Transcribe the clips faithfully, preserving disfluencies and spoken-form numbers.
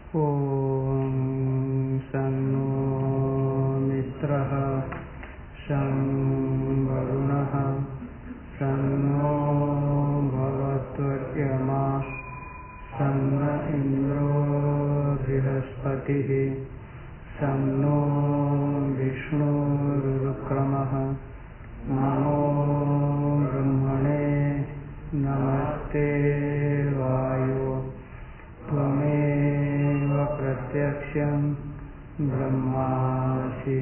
ॐ सन्नो मित्रः शं वरुणः सन्नो भवत्वर्यमा सन्न इन्द्रो बृहस्पतिः सन्नो विष्णुरुक्रमः नमो ब्रह्मणे नमस्ते वायो त्वमेव प्रत्यक्षं ब्रह्मासि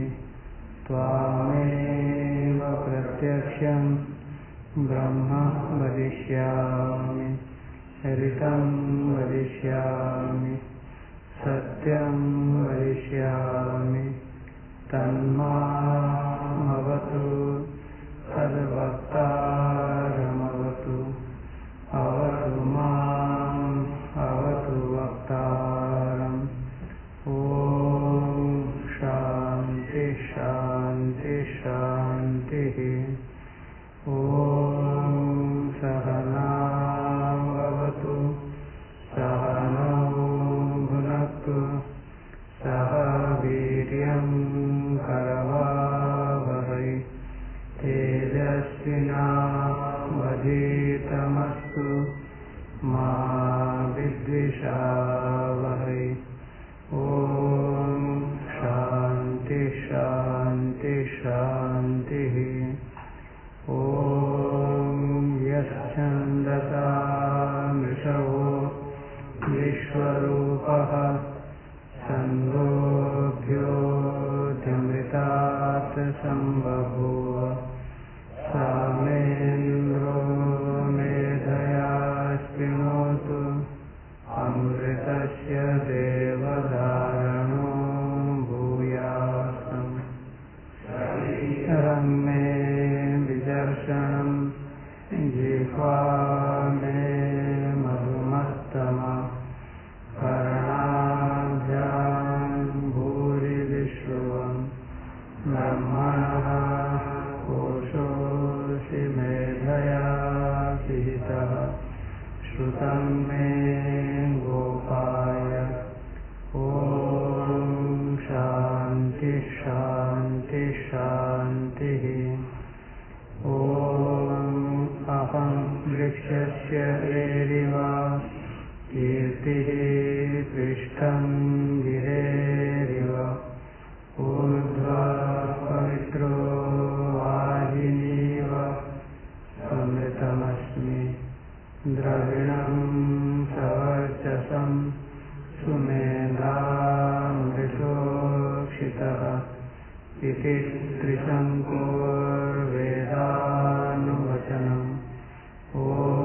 त्वामेव प्रत्यक्षं ब्रह्म वदिष्यामि ऋतं वदिष्यामि सत्यं वदिष्यामि तन्मामवतु तद्वक्तारमवतु अवतु माम् अवतु वक्तारम् ॐ शान्ति शान्ति शान्तिः ॐ सहनावतु सहनौ भुनक्तु सह वीर्यं करवावहै तेजस्विनावधीतमस्तु मा विद्विषावहै ॐ शान्ति शान्ति शान्तिः ॐ यश्छन्दसा मृषवो विश्वरूपः छन्दोभ्योऽध्यमृतात् सम्बभूव सामेन्द्रो मेधया शृणोतु अमृतस्य देवधारणो भूयासम् शरीरं मे विदर्शनं जिह्वा मे मधुमत्तमा कर्णाभ्यां भूरिविश्रुवं ब्रह्मणः कोशोऽसि मेधया पिहितः श्रुतं मे गोपाय ॐ शान्ति शान्ति शान्तिः ॐ अहं वृक्षस्य एरिव कीर्तिः पृष्ठं गिरेरिव ऊर्ध्वा पवित्रो वाजिनीव समृतमस्मि द्रविणं सवर्चसं सुमेधामृतोक्षितः इति त्रिशङ्कुर्वेदानुवचनम् ॐ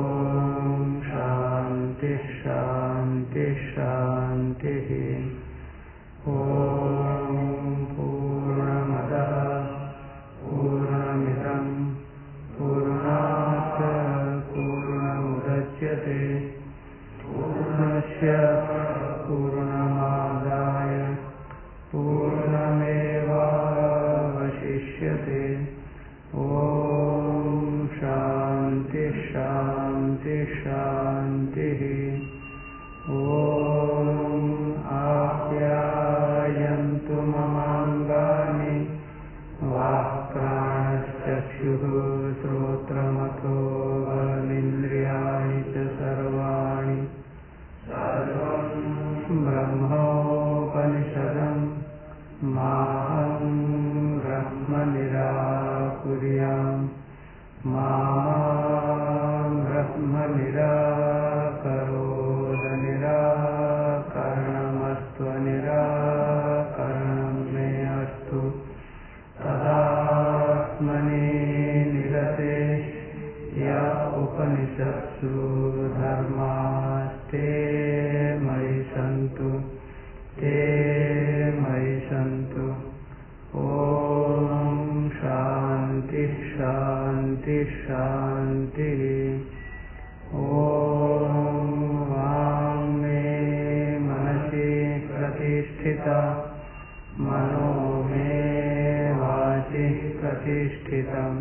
शान्ति शान्ति शान्तिः ॐ पूर्णमदः पूर्णमिदं पूर्णात् पूर्णमुदच्यते पूर्णस्य पूर्णमादाय पूर्णमेवावशिष्यते ॐ शान्ति शान्ति शान्तिः ॐ आप्यायन्तु ममाङ्गानि वाक्प्राणश्चक्षुः श्रोत्रमथो बलमिन्द्रियाणि च सर्वाणि सर्वं ब्रह्मोपनिषदं माहं ब्रह्म निराकुर्याम् मा ब्रह्म निराकरोद निराकरणमस्तु निराकरणं मे अस्तु तदात्मनि निरते या उपनिषत्सु धर्मास्ते मयि सन्तु ते मयि सन्तु ॐ शान्ति शान्ति शान्तिः ॐ वां मे मनसि प्रतिष्ठिता मनो मे वाचि प्रतिष्ठितम्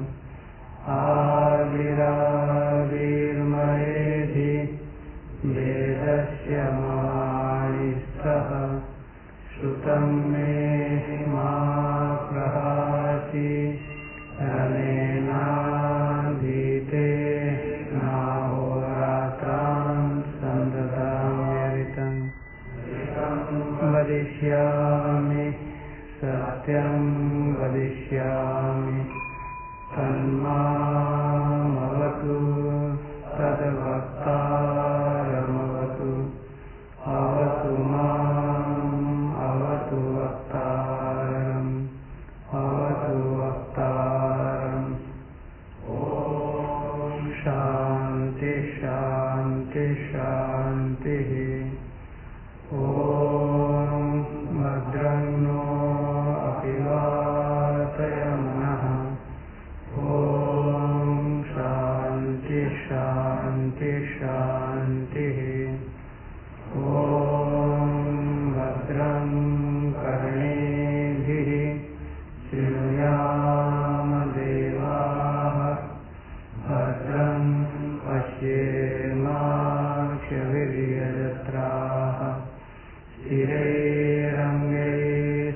आविराविर्मयेधि वेदस्य माणि सह श्रुतं मे मा प्रहासि रनेनाधीते नाहोरात्रां सन्ततं व्यरितं वदिष्यामि सत्यं वदिष्यामि तन्मामवतु तद्वक्तारमवतु अवतु माम् अवतु वक्तारम् अवतु वक्तारम्। ॐ शान्ति शान्ति शान्तिः। ॐ भद्रं नो अपि वातयमनः। ॐ शान्ति शान्ति शान्तिः। ॐ भद्रं कर्णेभिः शृणुयाम देवाः भद्रं पश्येमाक्षभिर्यजत्राः स्थिरैरङ्गैः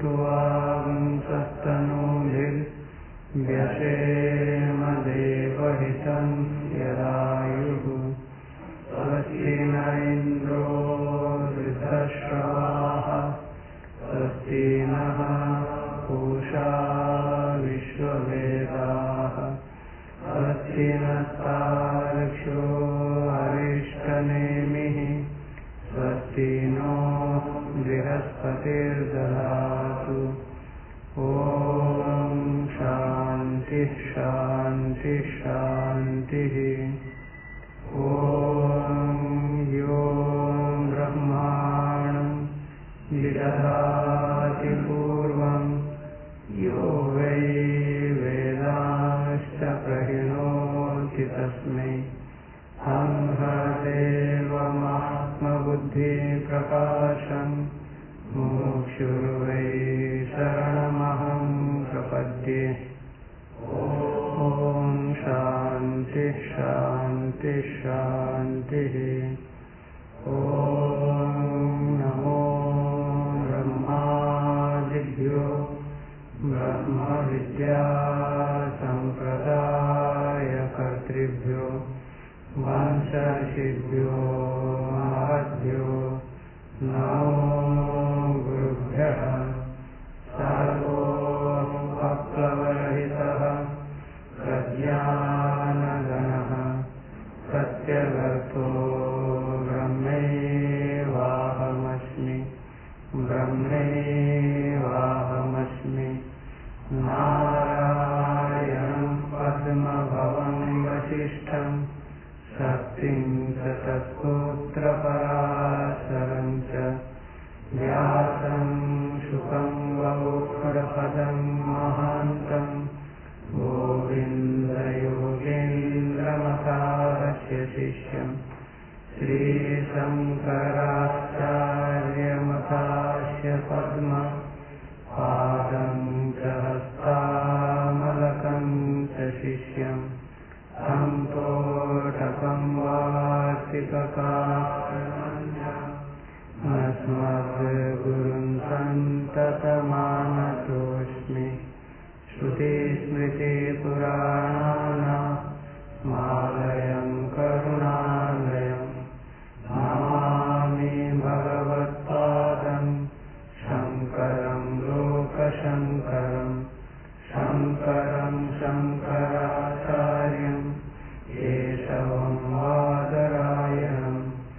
सुष्ठुवागुंसस्तनूभिर्व्यसेम देवहितं यदायुः। स्वस्ति न इन्द्रो वृद्धश्रवाः स्वस्ति नः पूषा विश्ववेदाः स्वस्ति नस्तार्क्ष्यो अरिष्टनेमिः स्वस्ति नो बृहस्पतिर्दधातु। ॐ शान्ति शान्ति शान्तिः। ॐ यो ब्रह्माणं विदधाति पूर्वं यो वै वेदांश्च प्रहिणोति तस्मै अहंदेवमात्मबुद्धिप्रकाशं मुमुक्षुर्वै शरणमहं प्रपद्ये। ॐ शान्ति शान्ति शान्तिः। ॐ नमो ब्रह्मादिभ्यो ब्रह्मविद्या सम्प्रदायकर्तृभ्यो वंशऋषिभ्यो महद्भ्यो नमो गुरुभ्यः। सर्वोपप्लवरहितः प्रज्ञानघनः प्रत्यगर्थो ब्रह्मैवाहमस्मि ब्रह्मैवाहमस्मि। नारायणं पद्मभवं वसिष्ठं शक्तिं च तत्पुत्रपराशरं च व्यासं शुकं गौडपदं महान्तं गोविन्दयोगीन्द्रमतास्य शिष्यं श्रीशङ्कराचार्यमतास्य पद्म पादं च हस्तामलकं च शिष्यं तं तोटकं वार्तिककामन्यमस्मद्गुरुं सन्ततमानतोऽस्मि। श्रुतिस्मृतिपुराणानामालयं करुणालयं नमामि भगवत्पादं शङ्करं लोकशङ्करं शङ्करं शङ्कराचार्यं केशवं वादरायणं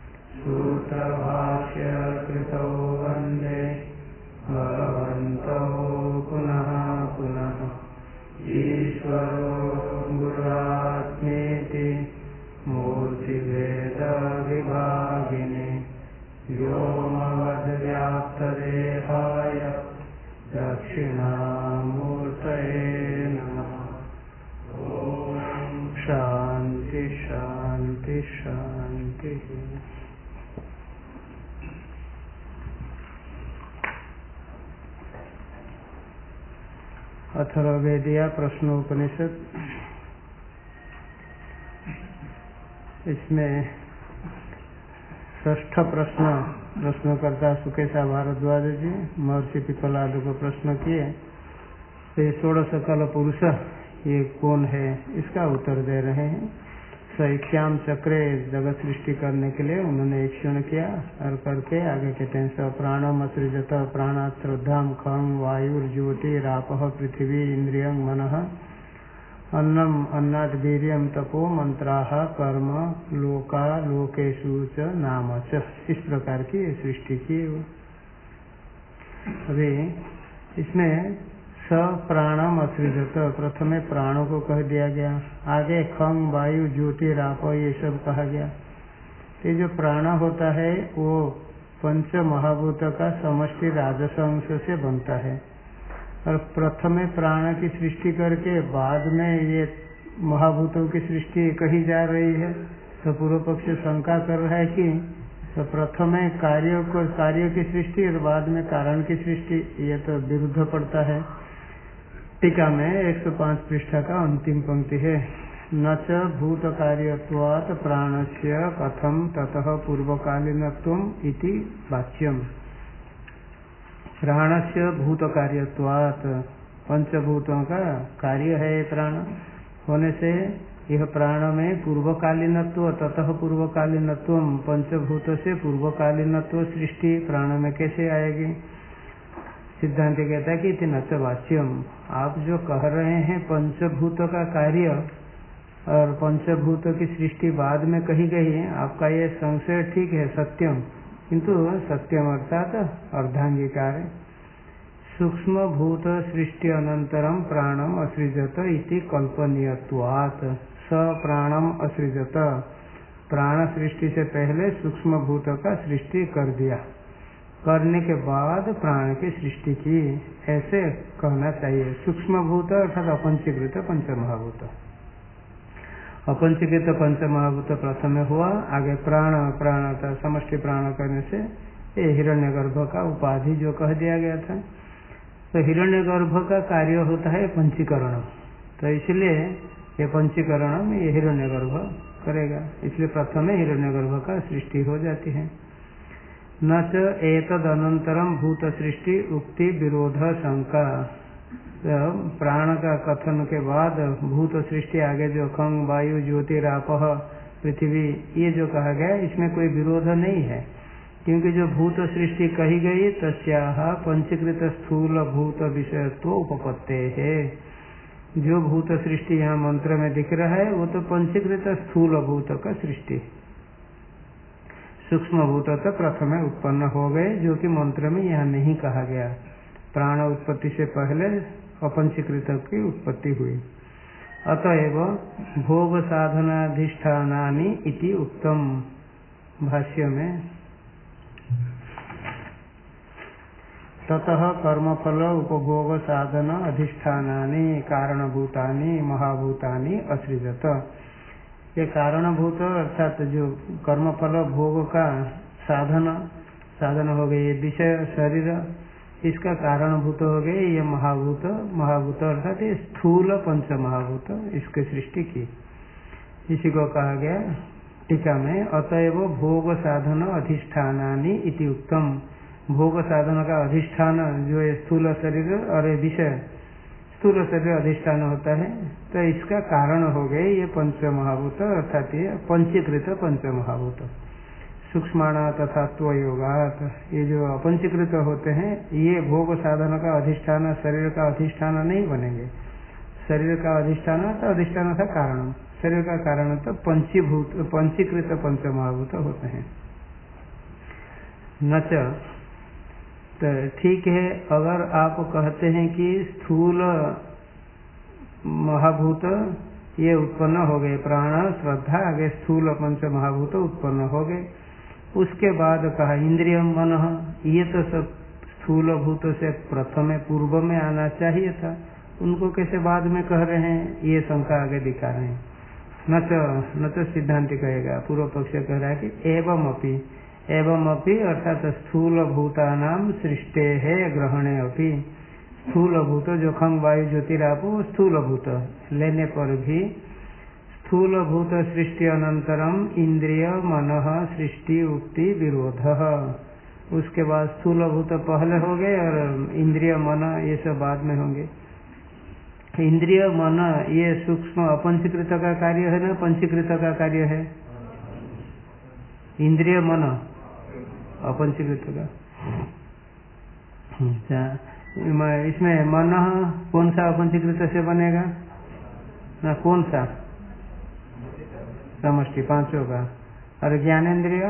सूत्रभाष्यकृतौ वन्दे भगवन्तौ पुनः पुनः। ईश्वरो गुरुरात्मेति मूर्तिभेदविभागिने व्योमवद्व्याप्तदेहाय दक्षिणामूर्तये नमः। ॐ शान्ति शान्ति शान्तिः। अथर्ववेदिया प्रश्नोपनिषद, इसमें ष्ठ प्रश्न प्रश्नकर्ता सुकेशा भारद्वाज जी महर्षि पिपलाद को प्रश्न किए, तो षोड़श कल पुरुष ये कौन है, इसका उत्तर दे रहे हैं। सैक्ष्याम चक्रे जगत सृष्टि करने के लिए उन्होंने ईक्षण किया और करके आगे कहते हैं स प्राणम असृजत प्राणात् श्रद्धाम खं वायुर्ज्योतिरापः पृथ्वी इंद्रियं मनः अन्नम अन्नाद वीर्यम तपो मंत्राः कर्म लोका लोकेषु च नाम च, इस प्रकार की सृष्टि की। अभी इसमें स प्राणम असृजत, प्रथमे प्राणों को कह दिया गया, आगे खं वायु ज्योति राप ये सब कहा गया। ये जो प्राण होता है वो पंच महाभूत का समष्टि राजस अंश से बनता है, और प्रथमे प्राण की सृष्टि करके बाद में ये महाभूतों की सृष्टि कही जा रही है। तो पूर्व पक्ष शंका कर रहा है कि तो प्रथमे कार्यों को कार्यों की सृष्टि और बाद में कारण की सृष्टि, ये तो विरुद्ध पड़ता है। टीका में एक सौ पाँच पृष्ठा का अंतिम पंक्ति है, न च भूत कार्यत्वात् प्राणस्य कथम ततः पूर्वकालीनत्वम् इति वाच्यम्। प्राणस्य भूत कार्यत्वात्, पंचभूतों का कार्य है प्राण होने से यह प्राण में पूर्वकालीनत्व, ततः पूर्वकालीनत्व, पंचभूत से पूर्वकालीनत्व सृष्टि प्राण में कैसे आएगी। सिद्धांत कहता है कि इति न च वाच्यम, आप जो कह रहे हैं पंचभूत का कार्य और पंचभूत की सृष्टि बाद में कही गई है, आपका ये संशय ठीक है सत्यम, किंतु सत्यम अर्थात अर्धांगीकार है। सूक्ष्म भूत सृष्टि अनंतरम प्राणम असृजत इति कल्पनीयत्वात्, स प्राणम असृजत, प्राण सृष्टि से पहले सूक्ष्म भूत का सृष्टि कर दिया, करने के बाद प्राण की सृष्टि की, ऐसे कहना चाहिए। सूक्ष्म भूत अर्थात अपंचीकृत पंचमहाभूत, अपंचीकृत पंचमहाभूत प्रथम हुआ, आगे प्राण, प्राण था समष्टि प्राण करने से ये हिरण्यगर्भ का उपाधि जो कह दिया गया था। तो हिरण्यगर्भ का कार्य होता है पंचीकरण, तो इसलिए ये पंचीकरण ये हिरण्यगर्भ करेगा, इसलिए प्रथम हिरण्यगर्भ का सृष्टि हो जाती है। न च एतद अनंतरम भूत सृष्टि उक्ति विरोध शंका, प्राण का कथन के बाद भूत सृष्टि आगे जो खं वायु ज्योतिरापः पृथ्वी ये जो कहा गया इसमें कोई विरोध नहीं है, क्योंकि जो भूत सृष्टि कही गई तस्याः पंचीकृत स्थूल भूत विषयत्व उपपत्ते है। जो भूत सृष्टि यहाँ मंत्र में दिख रहा है वो तो पंचीकृत स्थूल भूत का सृष्टि, सूक्ष्म भूत तो प्रथम उत्पन्न हो गए, जो कि मंत्र में यहाँ नहीं कहा गया। प्राण उत्पत्ति से पहले अपंचीकृत की उत्पत्ति हुई। अतएव भोग साधनाधिष्ठानानि इति उत्तम, भाष्य में ततः कर्मफल उपभोग साधन अधिष्ठानानि कारणभूतानि महाभूतानि असृजत। ये कारणभूत अर्थात जो कर्मफल भोग का साधन साधन हो गए, ये विषय शरीर इसका कारणभूत हो गए ये महाभूत, महाभूत अर्थात ये स्थूल पंच महाभूत, इसकी सृष्टि की, इसी को कहा गया टीका में। अतएव भोग साधन अधिष्ठानानि इति उत्तम, भोग साधन का अधिष्ठान जो ये स्थूल शरीर और ये विषय स्थूल शरीर अधिष्ठान होता है, तो इसका कारण हो गए ये पंच महाभूत अर्थात ये पंचीकृत पंच महाभूत। सूक्ष्माणा तथा त्वयोगात, ये जो अपंचीकृत होते हैं ये भोग साधन का अधिष्ठान शरीर का अधिष्ठान नहीं बनेंगे। शरीर का अधिष्ठान तो अधिष्ठान था कारण, शरीर का कारण तो पंचीभूत पंचीकृत पंच महाभूत होते हैं। न च, तो ठीक है, अगर आप कहते हैं कि स्थूल महाभूत ये उत्पन्न हो गए, प्राण श्रद्धा आगे स्थूल पंच महाभूत उत्पन्न हो गए, उसके बाद कहा इंद्रियम मन, ये तो सब स्थूल भूत से प्रथम पूर्व में आना चाहिए था, उनको कैसे बाद में कह रहे हैं, ये शंका आगे दिखा रहे हैं। न तो न तो सिद्धांति कहेगा, पूर्व पक्ष कह रहा है कि एवं अपि, एवं अपि अर्थात स्थूल भूतानाम सृष्टे है ग्रहणे अपि, स्थूल भूत जो खंग वायु ज्योतिरापो स्थूल भूत लेने पर भी स्थूल भूत सृष्टि अनंतरम इंद्रिय मनः सृष्टि उक्ति विरोध। उसके बाद स्थूल भूत पहले हो गए और इंद्रिय मन ये सब बाद में होंगे। इंद्रिय मन ये सूक्ष्म अपंचीकृत का कार्य है ना पंचीकृत का कार्य है? इंद्रिय मन अपंचीकृत का। अच्छा, इसमें मन कौन सा अपंचीकृत से बनेगा ना? कौन सा? समष्टि पांचों का। और ज्ञानेन्द्रिय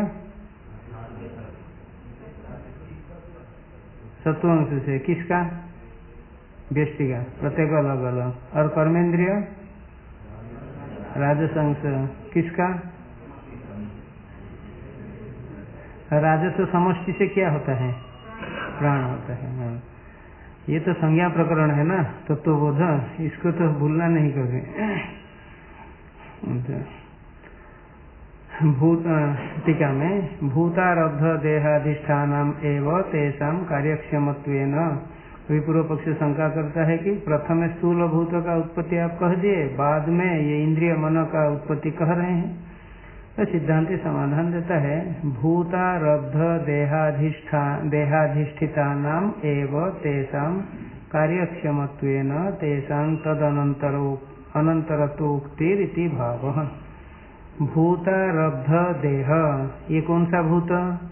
सत्वांश से किसका? व्यष्टि का, प्रत्येक अलग अलग। और कर्मेंद्रिय राजसंश किसका? राजस समष्टि से क्या होता है? प्राण होता है। हाँ। ये तो संज्ञा प्रकरण है ना तत्वबोध, इसको तो भूलना नहीं कभी। भूत टीका में भूतारब्ध देहाधिष्ठानम एवं तेषां कार्यक्षमत्वेन विपूर्व पक्ष शंका करता है कि प्रथम स्थूल भूत का उत्पत्ति आप कह दिए, बाद में ये इंद्रिय मन का उत्पत्ति कह रहे हैं। तो सिद्धांति समाधान देता है भूतारब्ध देहाधिष्ठान देहाधिष्ठितानाम एवं तेषां कार्यक्षमत्वेन तेषां तदनन्तरो अनंतरतोक्तिरिति भावः। भूतारब्ध देह ये कौन सा भूत?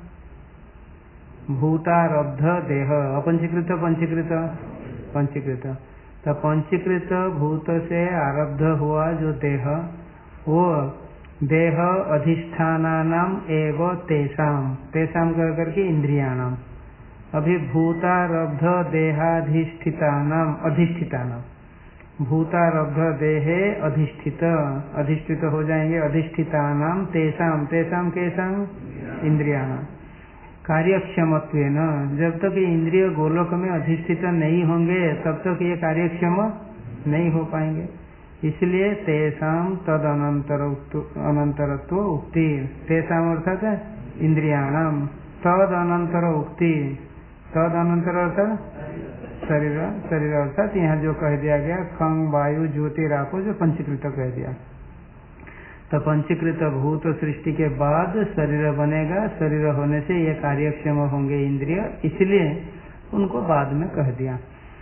भूतारब्ध देह अपंचीकृत पंचीकृत पंचीकृत। तो पंचीकृत भूत से आरब्ध हुआ जो देह, वो देह अधिष्ठानानाम एवं तेषाम तेषाम कर करके इंद्रियाणाम। अभी भूतारब्ध देहाधिष्ठितानाम अधिष्ठितानाम भूतारब्ध देहे अधिष्ठित अधिष्ठित हो जाएंगे अधिष्ठितानाम तेषाम तेषाम केषाम इंद्रियाणाम कार्यक्षमत्वेन। जब तक ये इंद्रिय गोलोक में अधिष्ठित नहीं होंगे तब तक ये कार्यक्षम नहीं हो पाएंगे। इसलिए तेषाम तद अनंतर अनंतरत्व उक्ति। तेषाम अर्थात इंद्रियाणाम तद अनंतर उक्ति। तद अनंतर अर्थात शरीर शरीर अर्थात यहाँ जो कह दिया गया खंग वायु ज्योतिरापो जो पंचीकृत कह दिया। तो पंचीकृत भूत सृष्टि के बाद शरीर बनेगा, शरीर होने से ये कार्यक्षम होंगे इंद्रिय, इसलिए उनको बाद में कह दिया।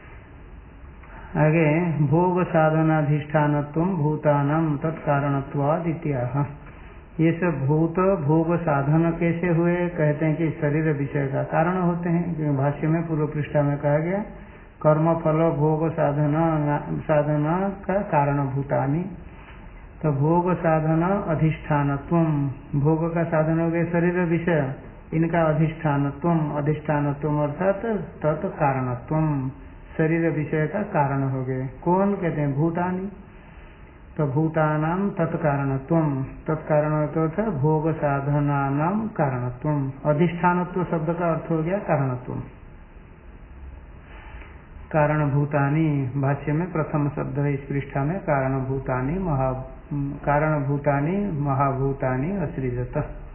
आगे भोग साधनाधिष्ठानत्व भूतानाम तत्कारणत्वाद इत्याह। ये सब भूत भोग साधन कैसे हुए? कहते हैं कि शरीर विषय का कारण होते हैं। भाष्य में पूर्व पृष्ठा में कहा गया कर्म फल भोग साधना साधना का कारण भूतानि। तो भोग साधन अधिष्ठानत्व, भोग का साधन हो गया शरीर विषय, इनका अधिष्ठानत्व अधिष्ठानत्व अर्थात तत्कारणत्व शरीर विषय का कारण हो गए। कौन? कहते हैं भूतानि। तो भूतानाम तत्कारणत्व तत्कारणत्व भोग साधनानाम कारणत्व। अधिष्ठानत्व शब्द का अर्थ हो गया कारणत्व। कारण भूतानि भाष्य में प्रथम शब्द है इस पृष्ठा में कारण भूतानि महा कारण भूतानि महाभूतानि असृजत।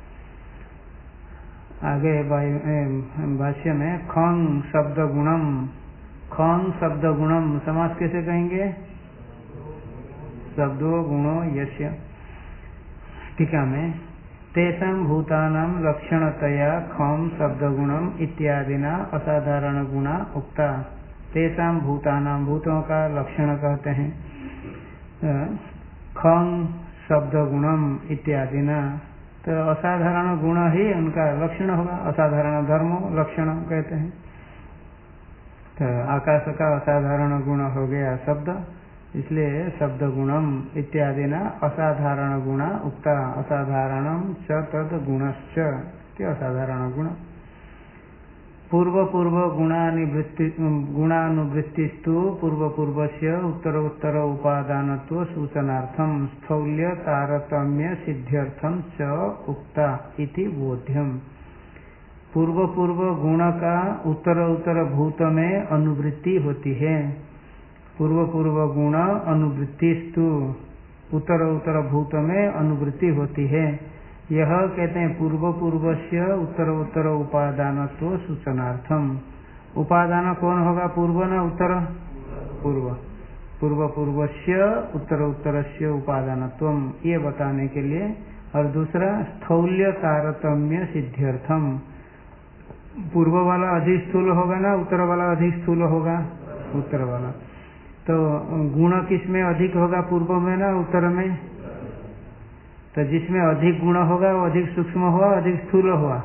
आगे भाष्य में खंग शब्द गुणम खंग शब्द गुणम समास कैसे कहेंगे? शब्दो गुणो यस्य। टीका में तेषां भूतानां लक्षणतया खम शब्द गुणम इत्यादिना असाधारण गुणा उक्ता। तेषां भूतानां भूतों का लक्षण कहते हैं खंग शब्द गुणम इत्यादिना। तो असाधारण गुण ही उनका लक्षण होगा। असाधारण धर्म लक्षण कहते हैं। तो आकाश का असाधारण गुण हो गया शब्द, इसलिए शब्द गुणम इत्यादि न असाधारण गुणा उक्ता। असाधारणम च तद गुणश्च के असाधारण गुण। पूर्व पूर्व गुणानिवृत्ति गुणानुवृत्तिस्तु पूर्व पूर्वस्य उत्तर उत्तर उपादानत्व सूचनार्थम स्थौल्य तारतम्य सिद्ध्यर्थम च उक्ता इति बोध्यम। पूर्व पूर्व गुण का उत्तर उत्तर भूत में अनुवृत्ति होती है। पूर्व पूर्व गुण अनुवृत्तिस्तु उत्तर उत्तर भूत में अनुवृत्ति होती है। यह कहते हैं पूर्व पूर्वस्य उत्तर उत्तर उपादानत्व सूचनार्थम। उपादान कौन होगा? पूर्व न उत्तर? पूर्व। पूर्व पूर्वस्य उत्तर उत्तरस्य उपादानत्वम, ये बताने के लिए। और दूसरा स्थौल्य तारतम्य सिद्ध्यर्थम, पूर्व वाला अधिक स्थूल होगा ना उत्तर वाला अधिक स्थूल होगा? उत्तर वाला। तो गुण किसमें अधिक होगा, पूर्व में ना उत्तर में? तो जिसमें अधिक गुण होगा वो अधिक सूक्ष्म हुआ, अधिक स्थूल हुआ,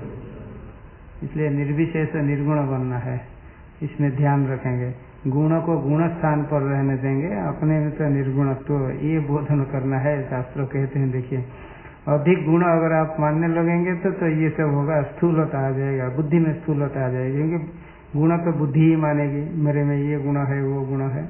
इसलिए निर्विशेष निर्गुण बनना है, इसमें ध्यान रखेंगे। गुण को गुण स्थान पर रहने देंगे, अपने में तो निर्गुणत्व, ये बोधन करना है। शास्त्र कहते हैं, देखिए अधिक गुण अगर आप मानने लगेंगे तो तो ये सब होगा, स्थूलता आ जाएगा, बुद्धि में स्थूलता आ जाएगी, क्योंकि गुण तो बुद्धि ही मानेगी, मेरे में ये गुण है वो गुण है।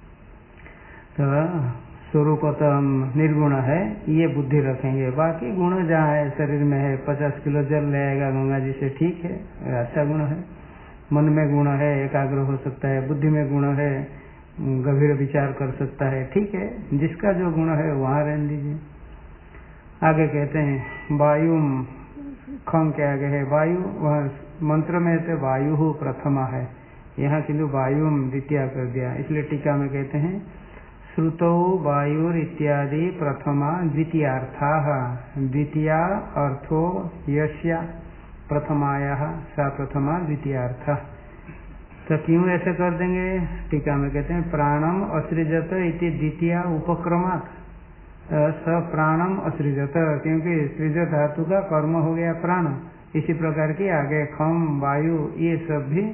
तो स्वरूपतम निर्गुण है, ये बुद्धि रखेंगे। बाकी गुण जहाँ है शरीर में है, पचास किलो जल ले आएगा गंगा जी से, ठीक है, अच्छा गुण है। मन में गुण है, एकाग्र हो सकता है, बुद्धि में गुण है, गंभीर विचार कर सकता है, ठीक है, जिसका जो गुण है वहाँ रहने दीजिए। आगे कहते हैं वायु, खम के आगे है वायु, वह मंत्र में से वायु प्रथमा है, यहाँ किंतु वायु द्वितीया कर दिया, इसलिए टीका में कहते हैं श्रुतौ वायुर इत्यादि प्रथमा द्वितीयार्थाः, द्वितीया अर्थो यस्या प्रथमायाः सा प्रथमा द्वितीयार्थ। तो क्यों ऐसे कर देंगे? टीका में कहते हैं प्राणम असृजत इति द्वितीया उपक्रमात्, स प्राणम असृजत, क्योंकि सृज धातु का कर्म हो गया प्राण, इसी प्रकार की आगे खम वायु ये सब भी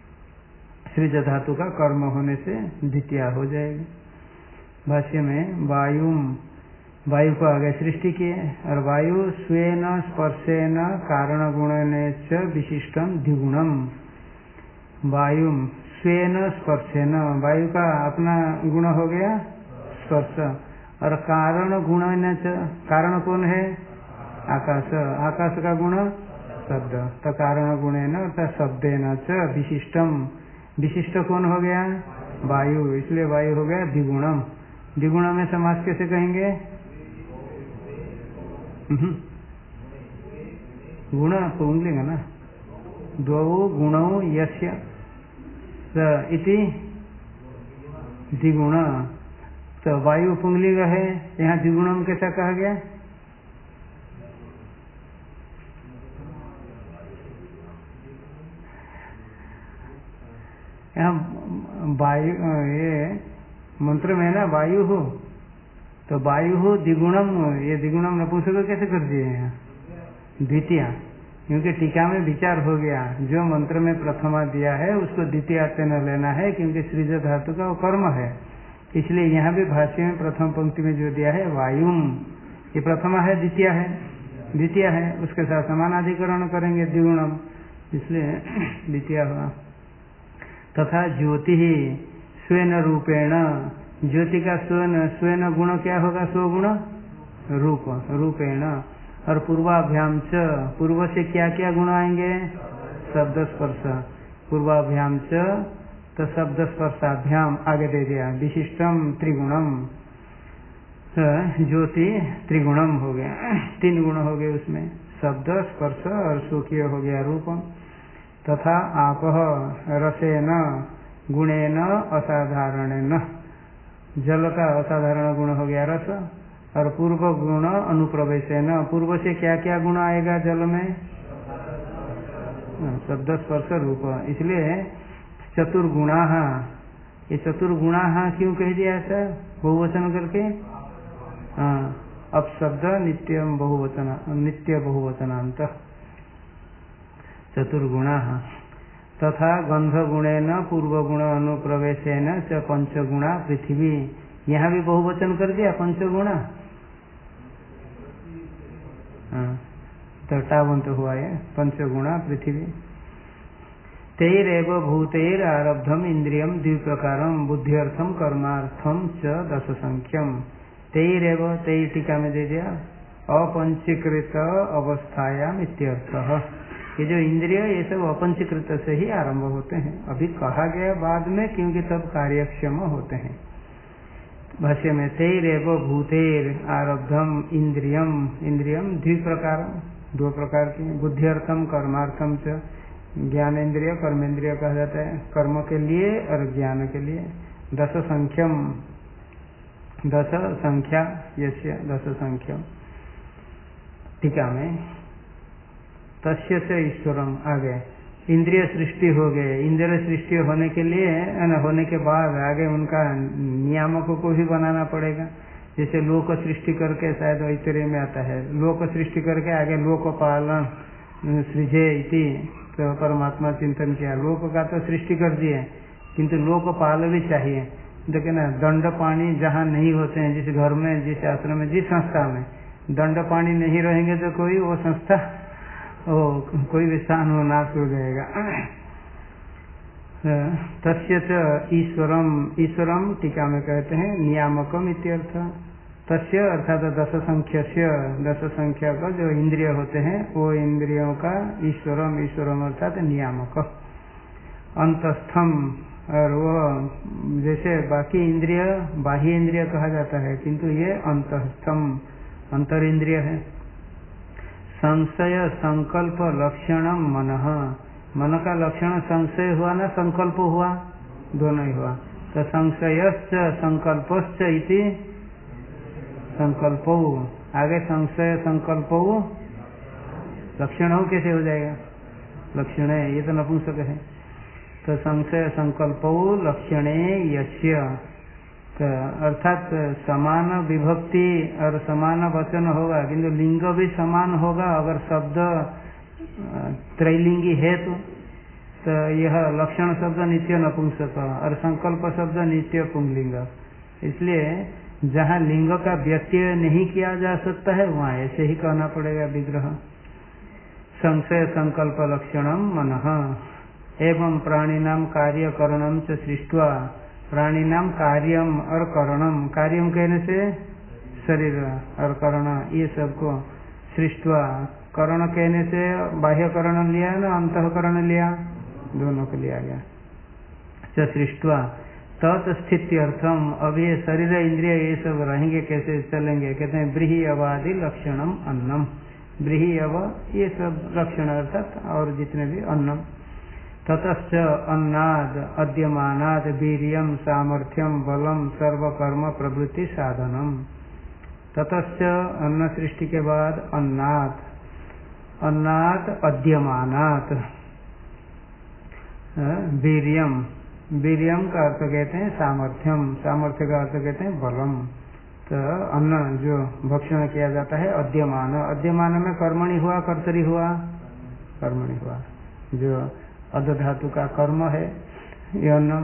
सृज धातु का कर्म होने से द्वितीया हो जाएगी। भाष्य में वायु, वायु को आगे सृष्टि किए, और वायु स्वेन स्पर्शेन कारण गुणेन च विशिष्टम द्विगुणम। वायु स्वेन स्पर्शेन, वायु का अपना गुण हो गया स्पर्श, और कारण गुणेन च, कारण कौन है? आकाश, आकाश का गुण शब्द, तो कारण गुणेन अर्थात शब्देन च विशिष्टम, विशिष्ट कौन हो गया? वायु, इसलिए वायु हो गया द्विगुणम। द्विगुण में समास कैसे कहेंगे? गुण पुंलिंग ना, द्वौ गुणौ यस्य इति द्विगुण, तो वायु पुंलिंग है, यहाँ द्विगुणम कैसा कहा गया? यहाँ वायु, ये मंत्र में ना वायु हो, तो वायु हो द्विगुणम, ये द्विगुणम नपुंसक कैसे कर दिए हैं? द्वितीया, क्योंकि टीका में विचार हो गया, जो मंत्र में प्रथमा दिया है उसको द्वितीया न लेना है, क्योंकि सृज धातु का वो कर्म है, इसलिए यहाँ भी भाष्य में प्रथम पंक्ति में जो दिया है वायुम, ये प्रथमा है, द्वितीया है, द्वितीया है, उसके साथ समानाधिकरण करेंगे द्विगुणम, इसलिए द्वितीया हुआ। तथा ज्योति ही स्वेन रूपेण, ज्योति का स्वेन, स्वेन गुण क्या होगा? स्वगुण रूप, रूपेण, और पूर्वाभ्याम च, पूर्व से क्या क्या गुण आएंगे? शब्द स्पर्श, पूर्वाभ्याम च, तो शब्द स्पर्शाभ्याम आगे दे दिया, विशिष्टम त्रिगुणम, ज्योति त्रिगुणम हो गया, तीन गुण हो गए उसमें, शब्द स्पर्श और सूक्ष्म हो गया रूपम। तथा आपः रसेन गुणेन असाधारणेन, जल का असाधारण गुण हो गया रस, और पूर्व गुण अनुप्रवेशेन, पूर्व से क्या क्या गुण आएगा जल में? शब्द स्पर्श रूप, इसलिए चतुर्गुणा, ये चतुर्गुणा क्यों कह दिया ऐसा बहुवचन करके? अब शब्द नित्यम बहुवचन, नित्य बहुवचनांत, चतुर्गुणा। तथा गंध गुणेन पूर्व गुण अनुप्रवेशेन च पंचगुणा पृथ्वी, यहाँ भी बहुवचन कर दिया पंचगुणा, तो टावंत हुआ है पंचगुणा पृथ्वी। तैरेव भूतेर आरब्धम इंद्रियम द्विप्रकारम बुद्ध्यर्थम कर्मार्थम च दश संख्यम। तैरेव, तै टीका में दे दिया अपंचीकृत अवस्थायाम इत्यर्थः, ये जो इंद्रिय ये सब अपंचीकृत से ही आरंभ होते हैं, अभी कहा गया बाद में, क्योंकि तब कार्यक्षम होते हैं। भाष्य में तैरेव भूतेर आरब्धम इंद्रियम, इंद्रियम द्विप्रकार, दो प्रकार की, बुद्ध्यर्थम कर्मार्थम च, ज्ञान इंद्रिय कर्मेंद्रिय कहा जाता है, कर्म के लिए और ज्ञान के लिए। दश संख्यम दश संख्या यस्य दश संख्यम टीका में तस्य से ईश्वरम आ गए। इंद्रिय सृष्टि हो गए, इंद्रिय सृष्टि होने के लिए होने के बाद आगे उनका नियामकों को भी बनाना पड़ेगा। जैसे लोक सृष्टि करके शायद ऐतरेय में आता है, लोक सृष्टि करके आगे लोक पालन सृजे इति, तो परमात्मा चिंतन किया, लोक का तो सृष्टि कर दिए किंतु लोक पाल भी चाहिए। देखिए ना, दंड पानी जहाँ नहीं होते हैं, जिस घर में, जिस आश्रम में, जिस संस्था में दंड पानी नहीं रहेंगे तो कोई वो संस्था ओ, कोई भी स्थान हो नाश हो जाएगा। तस्य च ईश्वरम, ईश्वरम टीका में कहते हैं नियामकम इत्यर्थ। तस्य अर्थात दश संख्य से, दश संख्या का जो इंद्रिय होते हैं वो इंद्रियों का ईश्वरम, ईश्वरम अर्थात नियामक। अंतस्थम, और वो जैसे बाकी इंद्रिय बाह्य इंद्रिय कहा जाता है किंतु ये अंतस्थम अंतर इंद्रिय है। संशय संकल्प लक्षणम मनः, मन का लक्षण संशय हुआ ना संकल्प हुआ, दोनों ही हुआ। तो संशयश्च संकल्पश्च इति संकल्पो, आगे संशय संकल्पो लक्षण हो कैसे हो जाएगा, लक्षण है, ये तो नपुंसक है। तो संशय संकल्पो लक्षणे यस्य, तो अर्थात समान विभक्ति और समान वचन होगा किंतु लिंग भी समान होगा। अगर शब्द त्रैलिंगी है तो, तो यह लक्षण शब्द नित्य नपुंसक और संकल्प शब्द नित्य पुंगलिंग। इसलिए जहाँ लिंग का व्यत्यय नहीं किया जा सकता है वहाँ ऐसे ही कहना पड़ेगा विग्रह। संशय संकल्प लक्षणम मनः एवं प्राणिनाम कार्य करणम च सृष्ट्वा, प्राणिनाम कार्यम और करणम, कार्यम कहने से शरीर और करण ये सबको सृष्ट्वा, करण कहने से बाह्य करण लिया ना अंतःकरण लिया, दोनों को लिया गया। च सृष्ट्वा तत्स्थित्यर्थम, अब ये शरीर इंद्रिय ये सब रहेंगे कैसे चलेंगे, कहते हैं ब्रीहि अवादि लक्षणम अन्नम, ब्रीहि अव ये सब लक्षण अर्थात और जितने भी अन्नम। ततश्च अन्नाद अद्यमानाद वीर्यम सामर्थ्यम बलम सर्वकर्म प्रवृत्ति साधनम। ततश्च अन्न सृष्टि के बाद अन्नाद, अन्नाद अद्यमानात वीर्यम, वीर्यम का अर्थ कहते हैं सामर्थ्यम, सामर्थ्य का अर्थ कहते हैं बलम। तो अन्न जो भक्षण किया जाता है अद्यमान, अद्यमान में कर्मणि हुआ कर्तरी हुआ, कर्मणि हुआ, जो अध धातु का कर्म है ये अन्न,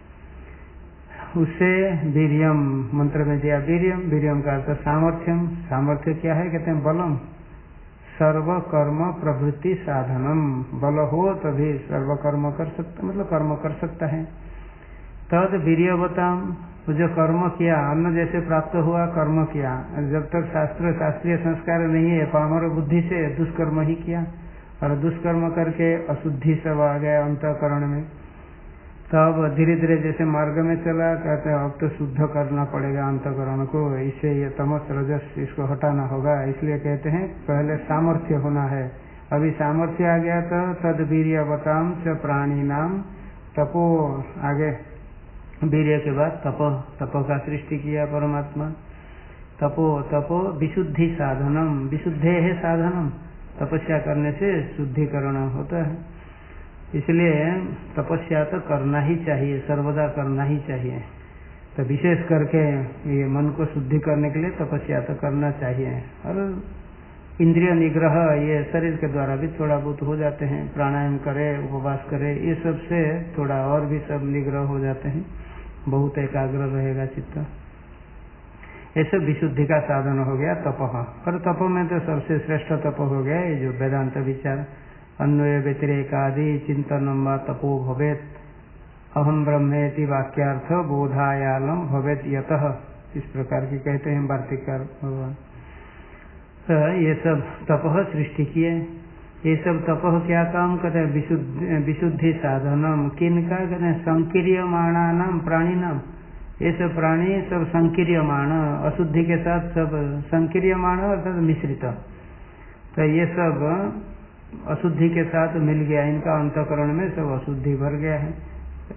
उसे वीर्यम मंत्र में दिया, वीर्यम, वीर्यम का अर्थ सामर्थ्यम, सामर्थ्य क्या है कहते हैं बलम, सर्व कर्म प्रवृत्ति साधनम, बल हो तभी सर्व कर्म कर सकता, मतलब कर्म कर सकता है। तद वीर्यवताम, जो कर्म किया, अन्न जैसे प्राप्त हुआ कर्म किया, जब तक शास्त्र शास्त्रीय संस्कार नहीं है पामर बुद्धि से दुष्कर्म ही किया और दुष्कर्म करके अशुद्धि सब आ गया अंतःकरण में। तब धीरे धीरे जैसे मार्ग में चला, कहते हैं अब तो शुद्ध करना पड़ेगा अंतःकरण को, इससे ये तमस रजस इसको हटाना होगा, इसलिए कहते हैं पहले सामर्थ्य होना है। अभी सामर्थ्य आ गया तो तद वीर्यवताम च प्राणी नाम तपो, आगे वीर्य के बाद तप, तप का सृष्टि किया परमात्मा। तपो तपो विशुद्धि साधनम, विशुद्धे है साधनम, तपस्या करने से शुद्धिकरण होता है, इसलिए तपस्या तो करना ही चाहिए, सर्वदा करना ही चाहिए। तो विशेष करके ये मन को शुद्धि करने के लिए तपस्या तो करना चाहिए। और इंद्रिय निग्रह ये शरीर के द्वारा भी थोड़ा बहुत हो जाते हैं, प्राणायाम करे, उपवास करे, ये सब से थोड़ा और भी सब निग्रह हो जाते हैं, बहुत एकाग्र रहेगा चित्त। ऐसे विशुद्धि का साधन हो गया तप। और तप में तो सबसे श्रेष्ठ तप हो गया ये जो वेदांत विचार, अन्वय व्यतिरेकादि चिंतनम वा तपो भवेत, अहम ब्रह्मेति वाक्यार्थ बोधायालम भवेत यतः, इस प्रकार की कहते हैं वार्तिककार भगवान। तो ये सब तप सृष्टि किए, ये सब तप क्या काम करते हैं, विशुद्धि विशुद्धि साधनम, किन का कहते हैं संकीर्यमाणा नाम प्राणी नाम, ये सब प्राणी सब संकीर्यमाण, अशुद्धि के साथ सब संकीर्यमाण अर्थात मिश्रित, तो ये सब अशुद्धि के साथ मिल गया, इनका अंतःकरण में सब अशुद्धि भर गया है।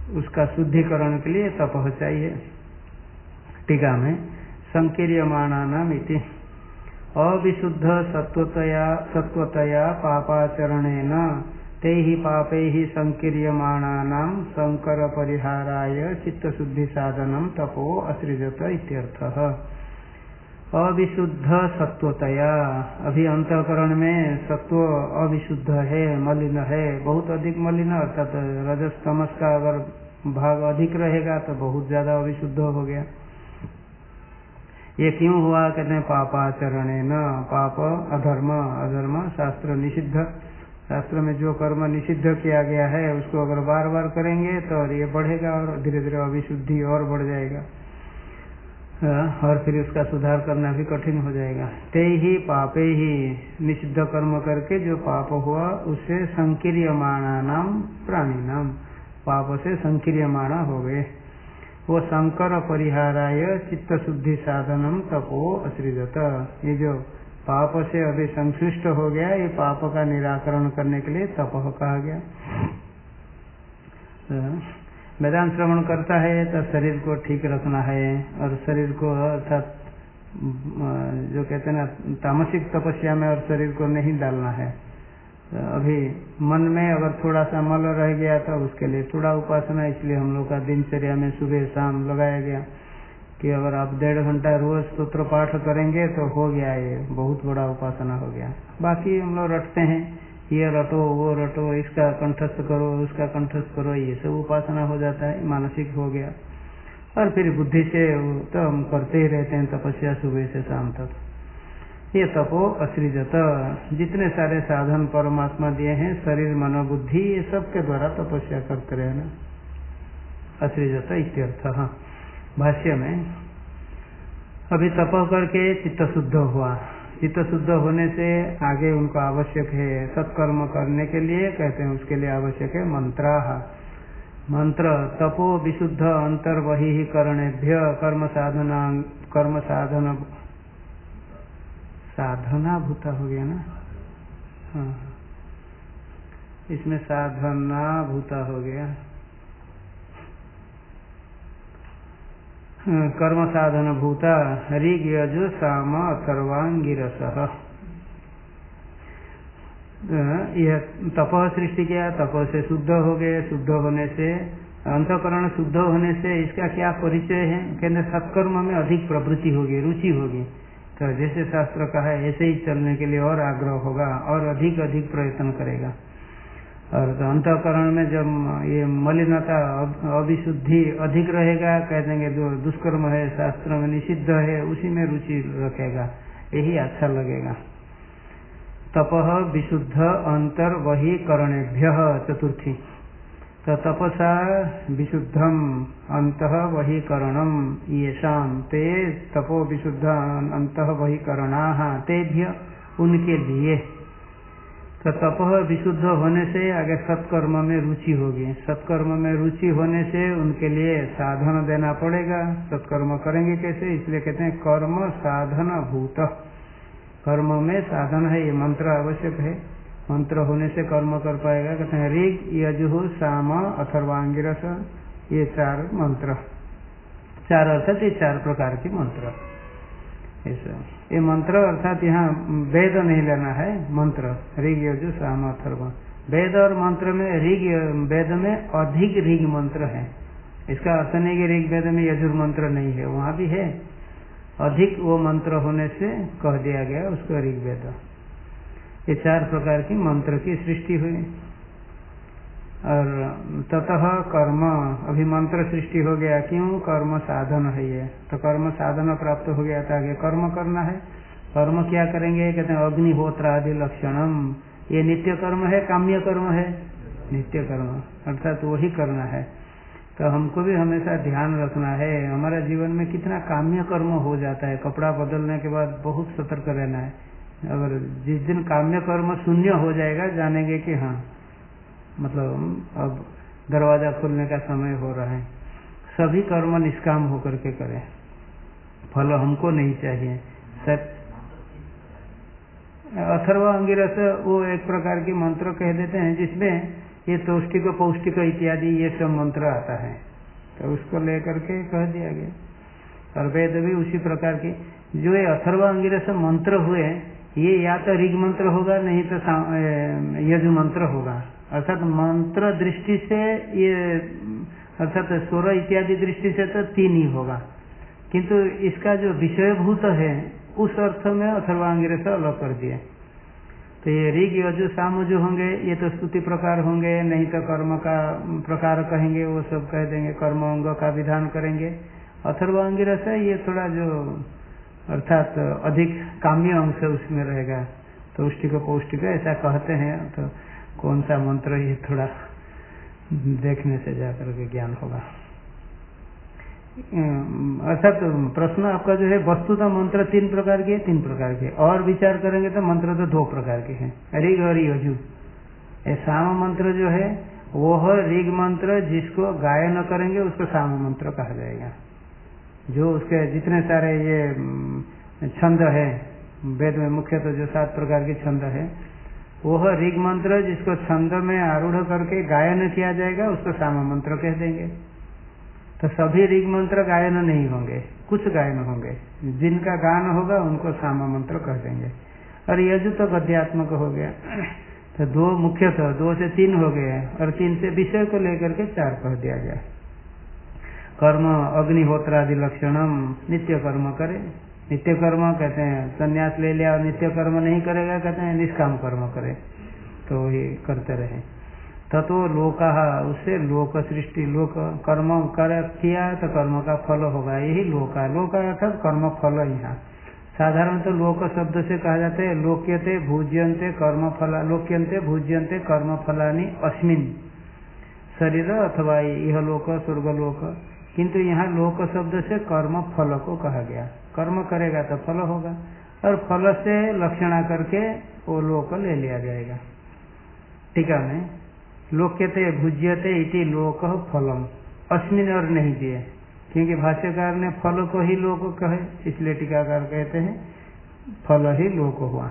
उसका शुद्धिकरण के लिए तपह चाहिए। टीका में संकीर्यमाणानाम इति अविशुद्ध सत्वतया सत्वतया पापाचरणेन तैहि पापैहि संकीर्यमाणानां संकर परिहाराय चित्तशुद्धि साधनं तपो असृजत इत्यर्थः। अविशुद्ध सत्वतया, अभी अंतःकरण में सत्व अविशुद्ध है, मलिन है, बहुत अधिक मलिन, अर्थात रजस तमस का अगर भाग अधिक रहेगा तो बहुत ज्यादा अविशुद्ध हो गया। ये क्यों हुआ? कहते हैं पापाचरणेन, पाप अधर्म, अधर्म शास्त्र निषिद्ध, शास्त्र में जो कर्म निषिद्ध किया गया है उसको अगर बार बार करेंगे तो और ये बढ़ेगा और धीरे धीरे अविशुद्धि और बढ़ जाएगा और फिर उसका सुधार करना भी कठिन हो जाएगा। ते ही पापे ही, निषिद्ध कर्म करके जो पाप हुआ उससे संकीर्यमाणा नाम प्राणी नाम, पाप से संकीर्यमाणा हो गए, वो शंकर परिहाराय चित्त शुद्धि साधनम तपो असृजत। ये जो पाप से अभी संश्लिष्ट हो गया, ये पाप का निराकरण करने के लिए तपह कहा गया। वेदांत श्रवण करता है तो शरीर को ठीक रखना है और शरीर को अर्थात जो कहते हैं ना तामसिक तपस्या में और शरीर को नहीं डालना है। तो अभी मन में अगर थोड़ा सा मल रह गया तो उसके लिए थोड़ा उपासना, इसलिए हम लोग का दिनचर्या में सुबह शाम लगाया गया कि अगर आप डेढ़ घंटा रोज स्तोत्र पाठ करेंगे तो हो गया, ये बहुत बड़ा उपासना हो गया। बाकी हम लोग रटते हैं, ये रटो वो रटो, इसका कंठस्थ करो उसका कंठस्थ करो, ये सब उपासना हो जाता है, मानसिक हो गया। और फिर बुद्धि से तो हम करते ही रहते हैं तपस्या सुबह से शाम तक। ये तपो असृजत, जितने सारे साधन परमात्मा दिए हैं, शरीर मनोबुद्धि, ये सब के द्वारा तपस्या करते रहना, असृजत इत्यर्थः। भाष्य में अभी तप करके चित्त शुद्ध हुआ, चित्त शुद्ध होने से आगे उनको आवश्यक है सत्कर्म करने के लिए, कहते हैं उसके लिए आवश्यक है मंत्राः, मंत्र। तपो विशुद्ध अंतर्बहि करणेभ्य कर्म साधना, कर्म साधन साधना भूता हो गया ना, हाँ इसमें साधना भूता हो गया, कर्म साधन भूता ऋग यजु साम अथर्वांगिरसः। यह तपः सृष्टि किया, तपः से शुद्ध हो गए, शुद्ध होने से अंतःकरण शुद्ध होने से इसका क्या परिचय है? कहते सत्कर्म में अधिक प्रवृत्ति होगी, रुचि होगी। तो जैसे शास्त्र का है ऐसे ही चलने के लिए और आग्रह होगा और अधिक अधिक प्रयत्न करेगा। और तो अंतःकरण में जब ये मलिनता अविशुद्धि अधिक रहेगा, कह देंगे जो दुष्कर्म है शास्त्र में निषिद्ध है उसी में रुचि रखेगा, यही अच्छा लगेगा। तपः विशुद्ध अंतर वही करणेभ्य, चतुर्थी। तो तपसा विशुद्धम अंतः वही करणम येषाम ते तपो विशुद्ध अंतः वही करणाः तेभ्य, उनके लिए। तो तपः विशुद्ध होने से आगे सत्कर्म में रुचि होगी, सत्कर्म में रुचि होने से उनके लिए साधन देना पड़ेगा। सत्कर्म करेंगे कैसे? इसलिए कहते हैं कर्म साधन भूत, कर्म में साधन है, ये मंत्र आवश्यक है, मंत्र होने से कर्म कर पाएगा। कहते हैं ऋग यजुः साम अथर्वांगिरस, ये चार मंत्र, चार अर्थात ये चार प्रकार के मंत्र। ऐसा ये मंत्र अर्थात यहाँ वेद नहीं लेना है, मंत्र ऋग यजु साम अथर्व। वेद और मंत्र में ऋग वेद में अधिक ऋग मंत्र है, इसका अर्थ नहीं कि ऋग वेद में यजुर मंत्र नहीं है, वहाँ भी है, अधिक वो मंत्र होने से कह दिया गया उसको ऋग वेद। ये चार प्रकार की मंत्र की सृष्टि हुई। और ततः कर्म, अभी मंत्र सृष्टि हो गया, क्यों? कर्म साधन है ये, तो कर्म साधन प्राप्त हो गया था, आगे कर्म करना है। कर्म क्या करेंगे? कहते हैं अग्निहोत्र आदि लक्षणम, ये नित्य कर्म है, काम्य कर्म है, नित्य कर्म अर्थात वही करना है। तो हमको भी हमेशा ध्यान रखना है, हमारा जीवन में कितना काम्य कर्म हो जाता है, कपड़ा बदलने के बाद बहुत सतर्क रहना है। अगर जिस दिन काम्य कर्म शून्य हो जाएगा, जानेंगे कि हाँ मतलब अब दरवाजा खुलने का समय हो रहा है। सभी कर्म निष्काम होकर के करें, फल हमको नहीं चाहिए। अथर्व अंगिरस वो एक प्रकार की मंत्र कह देते हैं जिसमें ये तौष्टिक पौष्टिक इत्यादि ये सब मंत्र आता है, तो उसको लेकर के कह दिया गया। और वेद भी उसी प्रकार के जो ये अथर्वांगिरस मंत्र हुए, ये या तो ऋग मंत्र होगा नहीं तो यजु मंत्र होगा। अर्थात मंत्र दृष्टि से ये, अर्थात स्वर इत्यादि दृष्टि से तो तीन ही होगा, किंतु इसका जो विषयभूत है उस अर्थ में अथर्वांगिरस अलग कर दिए। तो ये ऋग यजु साम जो होंगे ये तो स्तुति प्रकार होंगे, नहीं तो कर्म का प्रकार कहेंगे, वो सब कह देंगे, कर्म अंग का विधान करेंगे। अथर्वांगिरस है ये थोड़ा जो अर्थात अधिक काम्य अंश उसमें रहेगा, तो पौष्टिक पौष्टिक ऐसा कहते हैं। तो कौन सा मंत्र ये थोड़ा देखने से जाकर के ज्ञान होगा। अर्थात प्रश्न आपका जो है वस्तुतः मंत्र तीन प्रकार के तीन प्रकार के, और विचार करेंगे तो मंत्र तो दो प्रकार के हैं, ऋग और यजु। ये साम मंत्र जो है वो है ऋग मंत्र, जिसको गायन करेंगे उसको साम मंत्र कहा जाएगा। जो उसके जितने सारे ये छंद है वेद में, मुख्यतः जो सात प्रकार के छंद है वो है ऋग मंत्र, जिसको छंद में आरूढ़ करके गायन किया जाएगा उसको साम मंत्र कह देंगे। तो सभी ऋग मंत्र गायन नहीं होंगे, कुछ गायन होंगे, जिनका गान होगा उनको साम मंत्र कह देंगे। और यजु तो गद्यात्मक हो गया। तो दो मुख्यतः दो से तीन हो गए, और तीन से विषय को लेकर के चार कह दिया गया। कर्म अग्निहोत्रादि लक्षणम, नित्य कर्म करे। नित्य कर्म कहते हैं संन्यास ले लिया और नित्य कर्म नहीं करेगा, कहते हैं निष्काम कर्म करे, तो ये करते रहे। ततो लोका, उससे लोक सृष्टि, लोक कर्म कर किया तो कर्म का फल होगा, यही लोका। लोका अर्थात कर्म फल। यहाँ साधारणतः तो लोक शब्द से कहा जाता है लोक्यते भूज्यन्ते कर्म फला, लोक्यन्ते भूज्यन्ते कर्म फलानि अस्मिन् शरीर अथवा यह लोक स्वर्गलोक, किंतु यहाँ लोक शब्द से कर्म फल को कहा गया। कर्म करेगा तो फल होगा, और फल से लक्षणा करके वो लोक ले लिया जाएगा। टीका में लोक्यते भुज्यते इति लोक फलम, अस्मिन और नहीं दिए, क्योंकि भाष्यकार ने फल को ही लोक कहे, इसलिए टीकाकार कहते हैं फल ही लोक हुआ।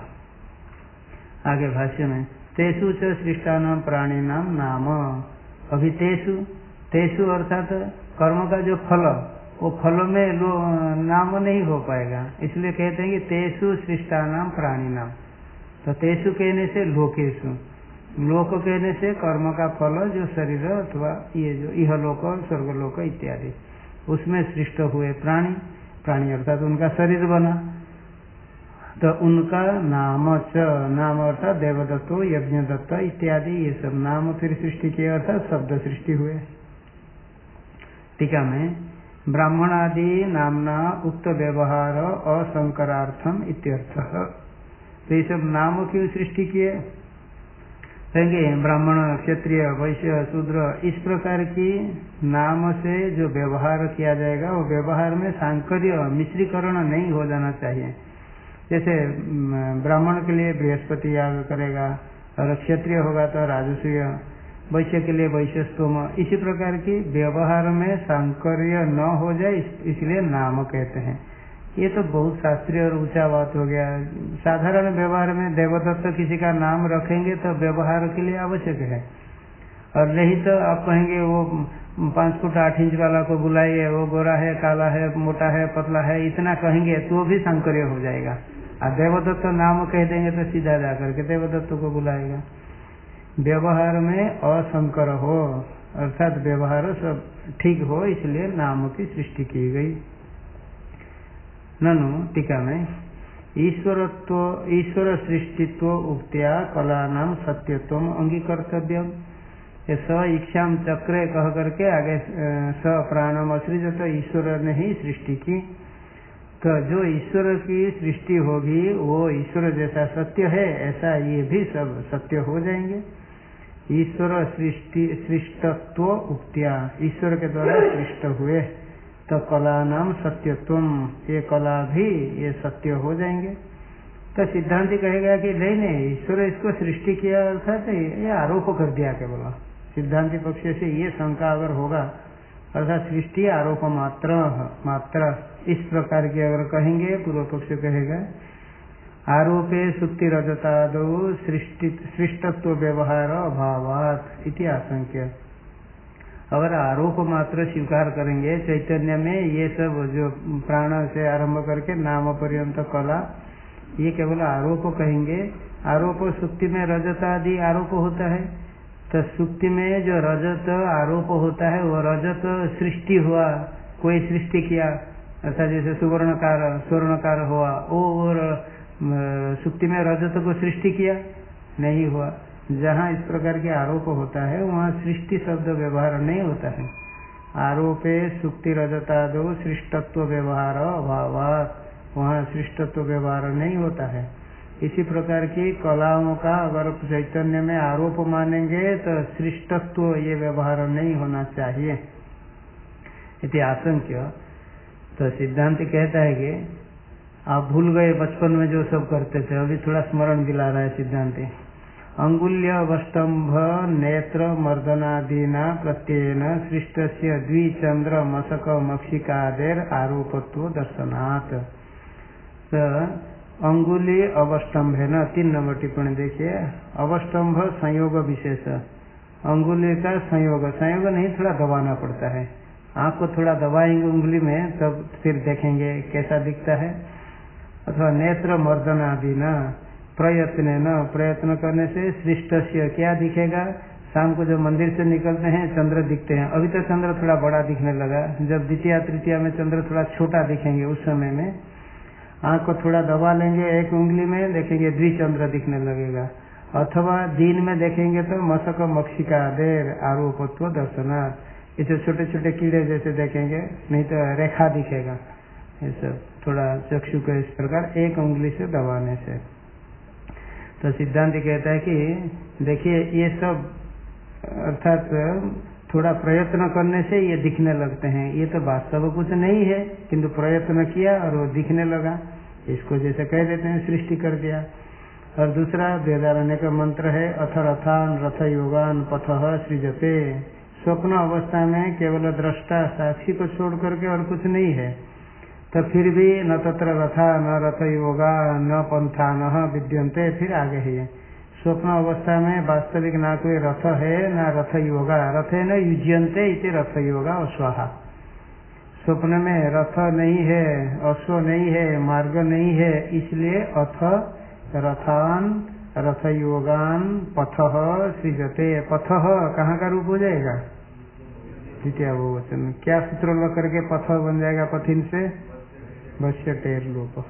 आगे भाष्य में तेषु च सृष्टानाम प्राणिनाम नाम, अभी तेषु तेषु अर्थात कर्म का जो फल, वो फल में लो नाम नहीं हो पाएगा, इसलिए कहते हैं कि तेषु सृष्टानाम प्राणिनाम। तो तेषु कहने से लोकेशु, लोक कहने से कर्म का फल जो शरीर अथवा ये जो यह लोक स्वर्गलोक इत्यादि, उसमें सृष्ट हुए प्राणी, प्राणी अर्थात उनका शरीर बना, तो उनका नाम च, नाम अर्थात देवदत्तो यज्ञदत्त इत्यादि ये सब नाम फिर सृष्टि किए, अर्थात शब्द सृष्टि हुए। टीका में ब्राह्मण आदि नामना उक्त व्यवहार असंकरार्थम इत्यर्थः। तो ये सब नाम क्यों सृष्टि किए? कहेंगे ब्राह्मण क्षत्रिय वैश्य शूद्र इस प्रकार की नाम से जो व्यवहार किया जाएगा वो व्यवहार में सांकर्य मिश्रीकरण नहीं हो जाना चाहिए। जैसे ब्राह्मण के लिए बृहस्पति याग करेगा, और क्षत्रिय होगा तो राजसूय, वैश्य के लिए वैश्यस्तोम, इसी प्रकार की व्यवहार में सांकर्य न हो जाए, इसलिए नाम कहते हैं। ये तो बहुत शास्त्रीय और ऊंचा बात हो गया। साधारण व्यवहार में देवदत्त किसी का नाम रखेंगे तो व्यवहार के लिए आवश्यक है, और नहीं तो आप कहेंगे वो पांच फुट आठ इंच वाला को बुलाइए, वो गोरा है, काला है, मोटा है, पतला है, इतना कहेंगे तो भी सांकर्य हो जाएगा। और देवदत्त नाम कह देंगे तो सीधा जाकर के देवदत्त को बुलाएगा। व्यवहार में असंकर हो, अर्थात व्यवहार सब ठीक हो, इसलिए नाम की सृष्टि की गई। ननु टीका में ईश्वरत्व ईश्वर सृष्टित्व उक्त्या कलानाम सत्यत्व अंगीकर्तव्यम, स इच्छाम चक्रे कह करके आगे स प्राणम असृजत, ईश्वर ने ही सृष्टि की। तो जो ईश्वर की सृष्टि होगी वो ईश्वर जैसा सत्य है, ऐसा ये भी सब सत्य हो जाएंगे। ईश्वर सृष्टि सृष्टत्व उक्त्या, ईश्वर के द्वारा सृष्ट हुए, तो कला नाम सत्यत्वम, ये कला भी ये सत्य हो जाएंगे। तो सिद्धांति कहेगा कि नहीं नहीं ईश्वर इसको सृष्टि किया, अर्थात ये आरोप कर दिया केवल। सिद्धांति पक्ष से ये शंका अगर होगा, अर्थात सृष्टि आरोप मात्र मात्र इस प्रकार की अगर कहेंगे, पूर्व पक्ष कहेगा आरोपे सुक्ति रजतादो सृष्टि सृष्टत्व व्यवहार अभावात इति आशंक्य। अगर आरोप मात्र स्वीकार करेंगे चैतन्य में, ये सब जो प्राण से आरंभ करके नाम पर्यंत कला, ये केवल आरोप कहेंगे। आरोप सुक्ति में रजत आदि आरोप होता है, तो सुक्ति में जो रजत आरोप होता है वो रजत सृष्टि हुआ, कोई सृष्टि किया, अर्थात जैसे सुवर्णकार स्वर्णकार हुआ, वो और सुक्ति में रजत को सृष्टि किया नहीं हुआ। जहाँ इस प्रकार के आरोप होता है वहाँ सृष्टि शब्द व्यवहार नहीं होता है। आरोपे सुक्ति रजतादो सृष्टत्व व्यवहार अभावात, वहाँ सृष्टत्व व्यवहार नहीं होता है। इसी प्रकार की कलाओं का अगर चैतन्य में आरोप मानेंगे तो सृष्टत्व ये व्यवहार नहीं होना चाहिए इति आशंक्य। तो सिद्धांत कहता है कि आप भूल गए बचपन में जो सब करते थे, अभी थोड़ा स्मरण दिला रहा है सिद्धांति। अंगुल्य वस्तंभ नेत्र मर्दनादीना प्रत्ययन सृष्टस्य द्विचंद्र मशक मक्षिकादेर आरोपत्व दर्शनात्। तो अंगुली अवस्तंभ है ना, तीन नंबर टिप्पणी देखिए। अवस्तंभ संयोग विशेष, अंगुली का संयोग, संयोग नहीं थोड़ा दबाना पड़ता है, आँख को थोड़ा दबाएंगे उंगली में तब फिर देखेंगे कैसा दिखता है। अथवा नेत्र मर्दन आदि न प्रयत्न न, प्रयत्न करने से सृष्टस्य क्या दिखेगा। शाम को जब मंदिर से निकलते हैं चंद्र दिखते हैं, अभी तो चंद्र थोड़ा बड़ा दिखने लगा, जब द्वितीय तृतीया में चंद्र थोड़ा छोटा दिखेंगे उस समय में आँख को थोड़ा दबा लेंगे, एक उंगली में देखेंगे द्विचंद्र दिखने लगेगा। अथवा दिन में देखेंगे तो मशक मक्षिका देर आरोपत्व दर्शनार्थ, इसे छोटे छोटे कीड़े जैसे देखेंगे, नहीं तो रेखा दिखेगा। ये सब थोड़ा चक्षु को इस प्रकार एक उंगली से दबाने से। तो सिद्धांत कहता है कि देखिए ये सब अर्थात थोड़ा प्रयत्न करने से ये दिखने लगते हैं, ये तो वास्तव कुछ नहीं है किंतु प्रयत्न किया और वो दिखने लगा, इसको जैसे कह देते हैं सृष्टि कर दिया। और दूसरा वेदारण्य का मंत्र है अथ रथान रथ योगान पथः सृजते। स्वप्न अवस्था में केवल दृष्टा साक्षी को छोड़ करके और कुछ नहीं है, तो फिर भी न तत्र रथा न रथ योगा न पंथा न विद्यन्ते, फिर आगे है स्वप्न अवस्था में वास्तविक ना कोई रथ है ना रथ योगा, रथ है न युज्यन्ते इति रथ योगा अश्वाहा। स्वप्न में रथ नहीं है, अश्व नहीं है, मार्ग नहीं है, इसलिए अथ रथान रथ योगान पथः सृजते। पथः कहाँ का रूप हो जाएगा, द्वितीय बहुवचन। क्या सूत्र लग करके पथ बन जाएगा, पथिन से भस्य टेर लोप।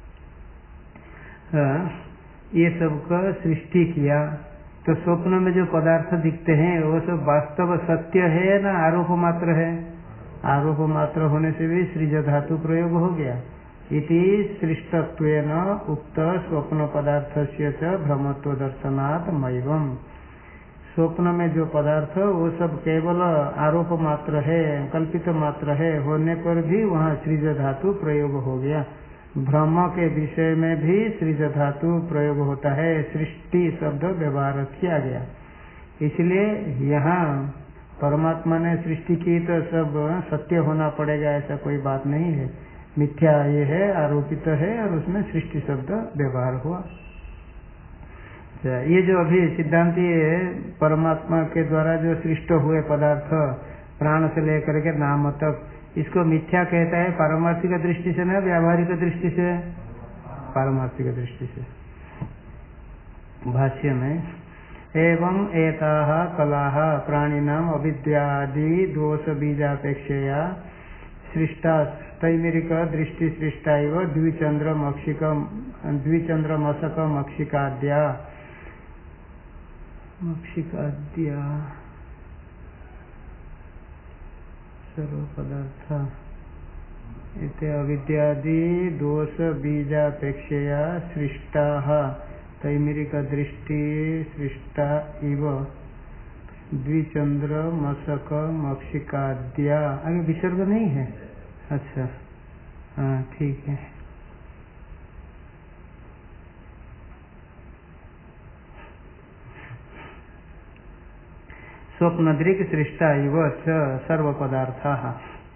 ये सब का सृष्टि किया। तो स्वप्न में जो पदार्थ दिखते हैं वो सब वास्तव सत्य है ना आरोप मात्र है। आरोप मात्र होने से भी सृज धातु प्रयोग हो गया। इति सृष्टत्वेन उक्त स्वप्न पदार्थस्य च भ्रमत्व दर्शनात् मय्यम्। स्वप्न में जो पदार्थ वो सब केवल आरोप मात्र है, कल्पित मात्र है, होने पर भी वहाँ सृज धातु प्रयोग हो गया। भ्रम के विषय में भी सृज धातु प्रयोग होता है, सृष्टि शब्द व्यवहार किया गया। इसलिए यहाँ परमात्मा ने सृष्टि की तो सब सत्य होना पड़ेगा ऐसा कोई बात नहीं है। मिथ्या ये है, आरोपित है और उसमें सृष्टि शब्द व्यवहार हुआ। ये जो अभी सिद्धांति परमात्मा के द्वारा जो सृष्ट हुए पदार्थ प्राण से लेकर के नाम तक, इसको मिथ्या कहता है पारमार्थिक दृष्टि से ना व्यावहारिक दृष्टि से? पारमार्थिक दृष्टि से। भाष्य में एवं एताः कलाः प्राणिनाम अविद्यादि दोष बीजापेक्षया सृष्टा तैमिरिक दृष्टि सृष्टा इव द्विचंद्र मक्षिक द्विचंद्र मशक मक्षिकाद्या मक्षिकाद्या सर्व पदार्थ इति अविद्यादि दोष बीजापेक्षया सृष्टाः तैमिरिक दृष्टि सृष्टा इव द्विचंद्र मशक मक्षिकाद्या। आगे विसर्ग नहीं है? अच्छा हाँ ठीक है। स्वप्नदृक् सृष्टा इव च सर्व पदार्थाः।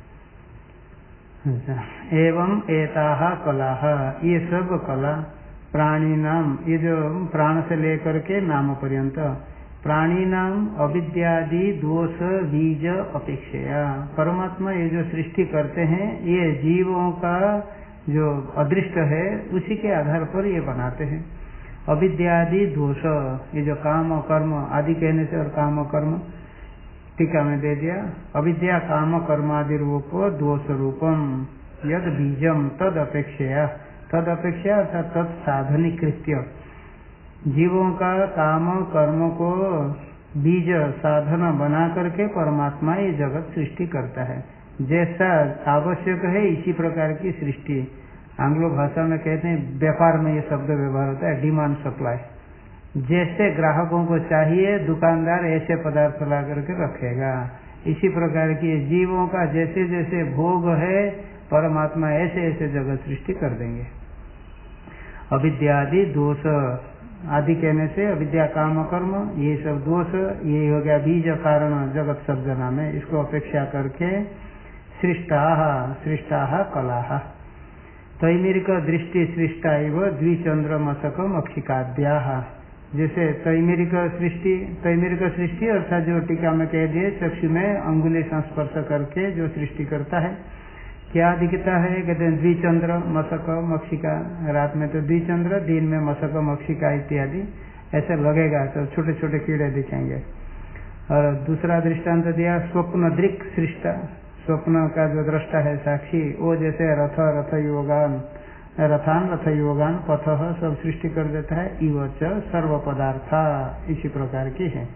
एवं एताः कलाः, ये सब कला प्राणी नाम, ये जो प्राण से लेकर के नाम पर्यंत, प्राणी नाम अविद्यादि दोष बीज अपेक्षया, परमात्मा ये जो सृष्टि करते हैं ये जीवों का जो अदृष्ट है उसी के आधार पर ये बनाते हैं। अविद्यादि दोष, ये जो काम कर्म आदि कहने से और काम कर्म टीका में दे दिया, अविद्या काम कर्मादि रूप दोष रूपम यद बीजम तद अपेक्षया, तद अपेक्षा अर्थात तत्साधनीकृत्य, जीवों का काम कर्म को बीज साधन बना करके परमात्मा ये जगत सृष्टि करता है। जैसा आवश्यक है इसी प्रकार की सृष्टि, आंग्लो भाषा में कहते हैं, व्यापार में ये शब्द व्यवहार होता है डिमांड सप्लाई, जैसे ग्राहकों को चाहिए दुकानदार ऐसे पदार्थ ला करके रखेगा, इसी प्रकार की जीवों का जैसे जैसे भोग है परमात्मा ऐसे ऐसे जगत सृष्टि कर देंगे। अविद्यादि दोष आदि कहने से अविद्या काम कर्म ये सब दोष, ये हो गया बीज कारण जगत शब्द नाम है, इसको अपेक्षा करके सृष्टाः सृष्टाः कलाः, तैमिरिक दृष्टि सृष्टा एव द्विचंद्र मशक मक्षिकाद्याः, जैसे तैमिरिक सृष्टि, तैमिरिक सृष्टि अर्थात जो टीका में कह दिए चक्षु में अंगुली संस्पर्श करके जो सृष्टि करता है, क्या दिखता है, कहते हैं द्विचंद्र मशक मक्षिका, रात में तो द्विचंद्र, दिन में मशक मक्षिका इत्यादि ऐसे लगेगा तो छोटे छोटे कीड़े दिखेंगे। और दूसरा दृष्टांत दिया स्वप्न दृक् सृष्टा, स्वप्न का जो दृष्टा है साक्षी, वो जैसे रथ रथ योगान रथान रथ योगान पथ सब सृष्टि कर देता है, इवच सर्व पदार्था इसी प्रकार की है।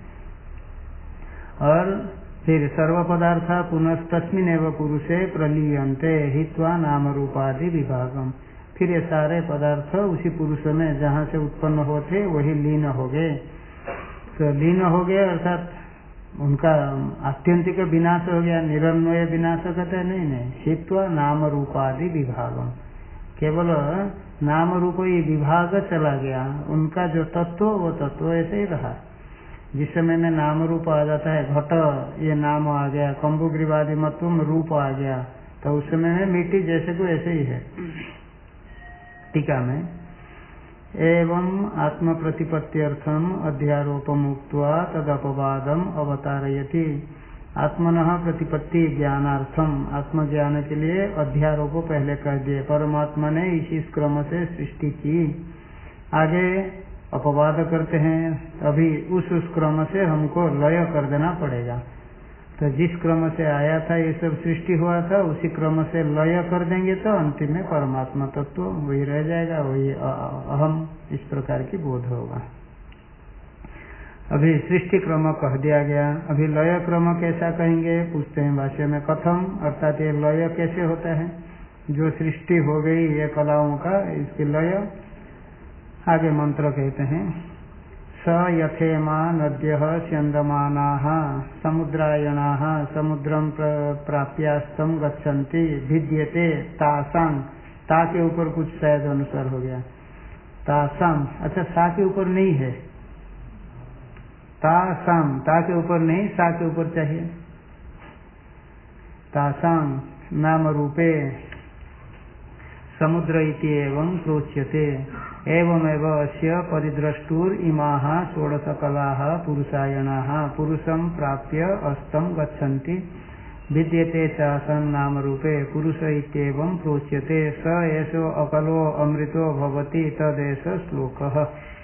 और फिर सर्व पदार्थ पुनस्तस्मिन् एव पुरुषे प्रलीयन्ते हित्वा नाम रूपादि विभागम, फिर ये सारे पदार्थ उसी पुरुष में जहाँ से उत्पन्न होते वही लीन हो गए, तो लीन हो गए अर्थात उनका आत्यंतिक विनाश हो गया, निरन्वय विनाश कहते नहीं, नहीं हित्वा नाम रूपादि विभागम, केवल नाम रूप ये विभाग चला गया, उनका जो तत्व वो तत्व ऐसे ही रहा। जिस समय में नाम रूप आ जाता है, घट ये नाम आ गया, कम्बुग्रीवादि मतुम रूप आ गया, तो उस समय में मिट्टी जैसे को ऐसे ही है। टीका में एवं आत्म प्रतिपत्त्यर्थम अध्यारोपम उक्त्वा तदपवादम अवतारयति, आत्मनः प्रतिपत्ति ज्ञानार्थम, आत्मज्ञान के लिए अध्यारोप पहले कह दिए, परमात्मा ने इसी क्रम से सृष्टि की, आगे अपवाद करते हैं, अभी उस उस क्रम से हमको लय कर देना पड़ेगा, तो जिस क्रम से आया था ये सब सृष्टि हुआ था उसी क्रम से लय कर देंगे तो अंतिम में परमात्मा तत्व वही रह जाएगा, वही अहम, इस प्रकार की बोध होगा। अभी सृष्टि क्रम कह दिया गया, अभी लय क्रम कैसा कहेंगे पूछते हैं भाष्य में, कथम अर्थात ये लय कैसे होता है, जो सृष्टि हो गई ये कलाओं का इसकी लय, आगे मंत्र कहते हैं स यथेमा नद्यः स्यन्दमानाः समुद्रायणाः समुद्रम प्राप्यास्तम गच्छन्ति भिद्यते तासां, ता के ऊपर कुछ शायद अनुसार हो गया, तासां, अच्छा सा के ऊपर नहीं है, तासां, ता के ऊपर नहीं सा के ऊपर चाहिए, तासां नाम रूपे समुद्र इति एवं प्रोच्यते, एवमेव अस्य परिद्रष्टुर इमाः षोडश कलाः पुरुषायणाः पुरुषं प्राप्य अस्तम गच्छन्ति विद्यते चासन् नाम रूपे पुरुष इत्येवं प्रोच्यते, स एषो अकलो अमृतो भवति तदेष श्लोकः।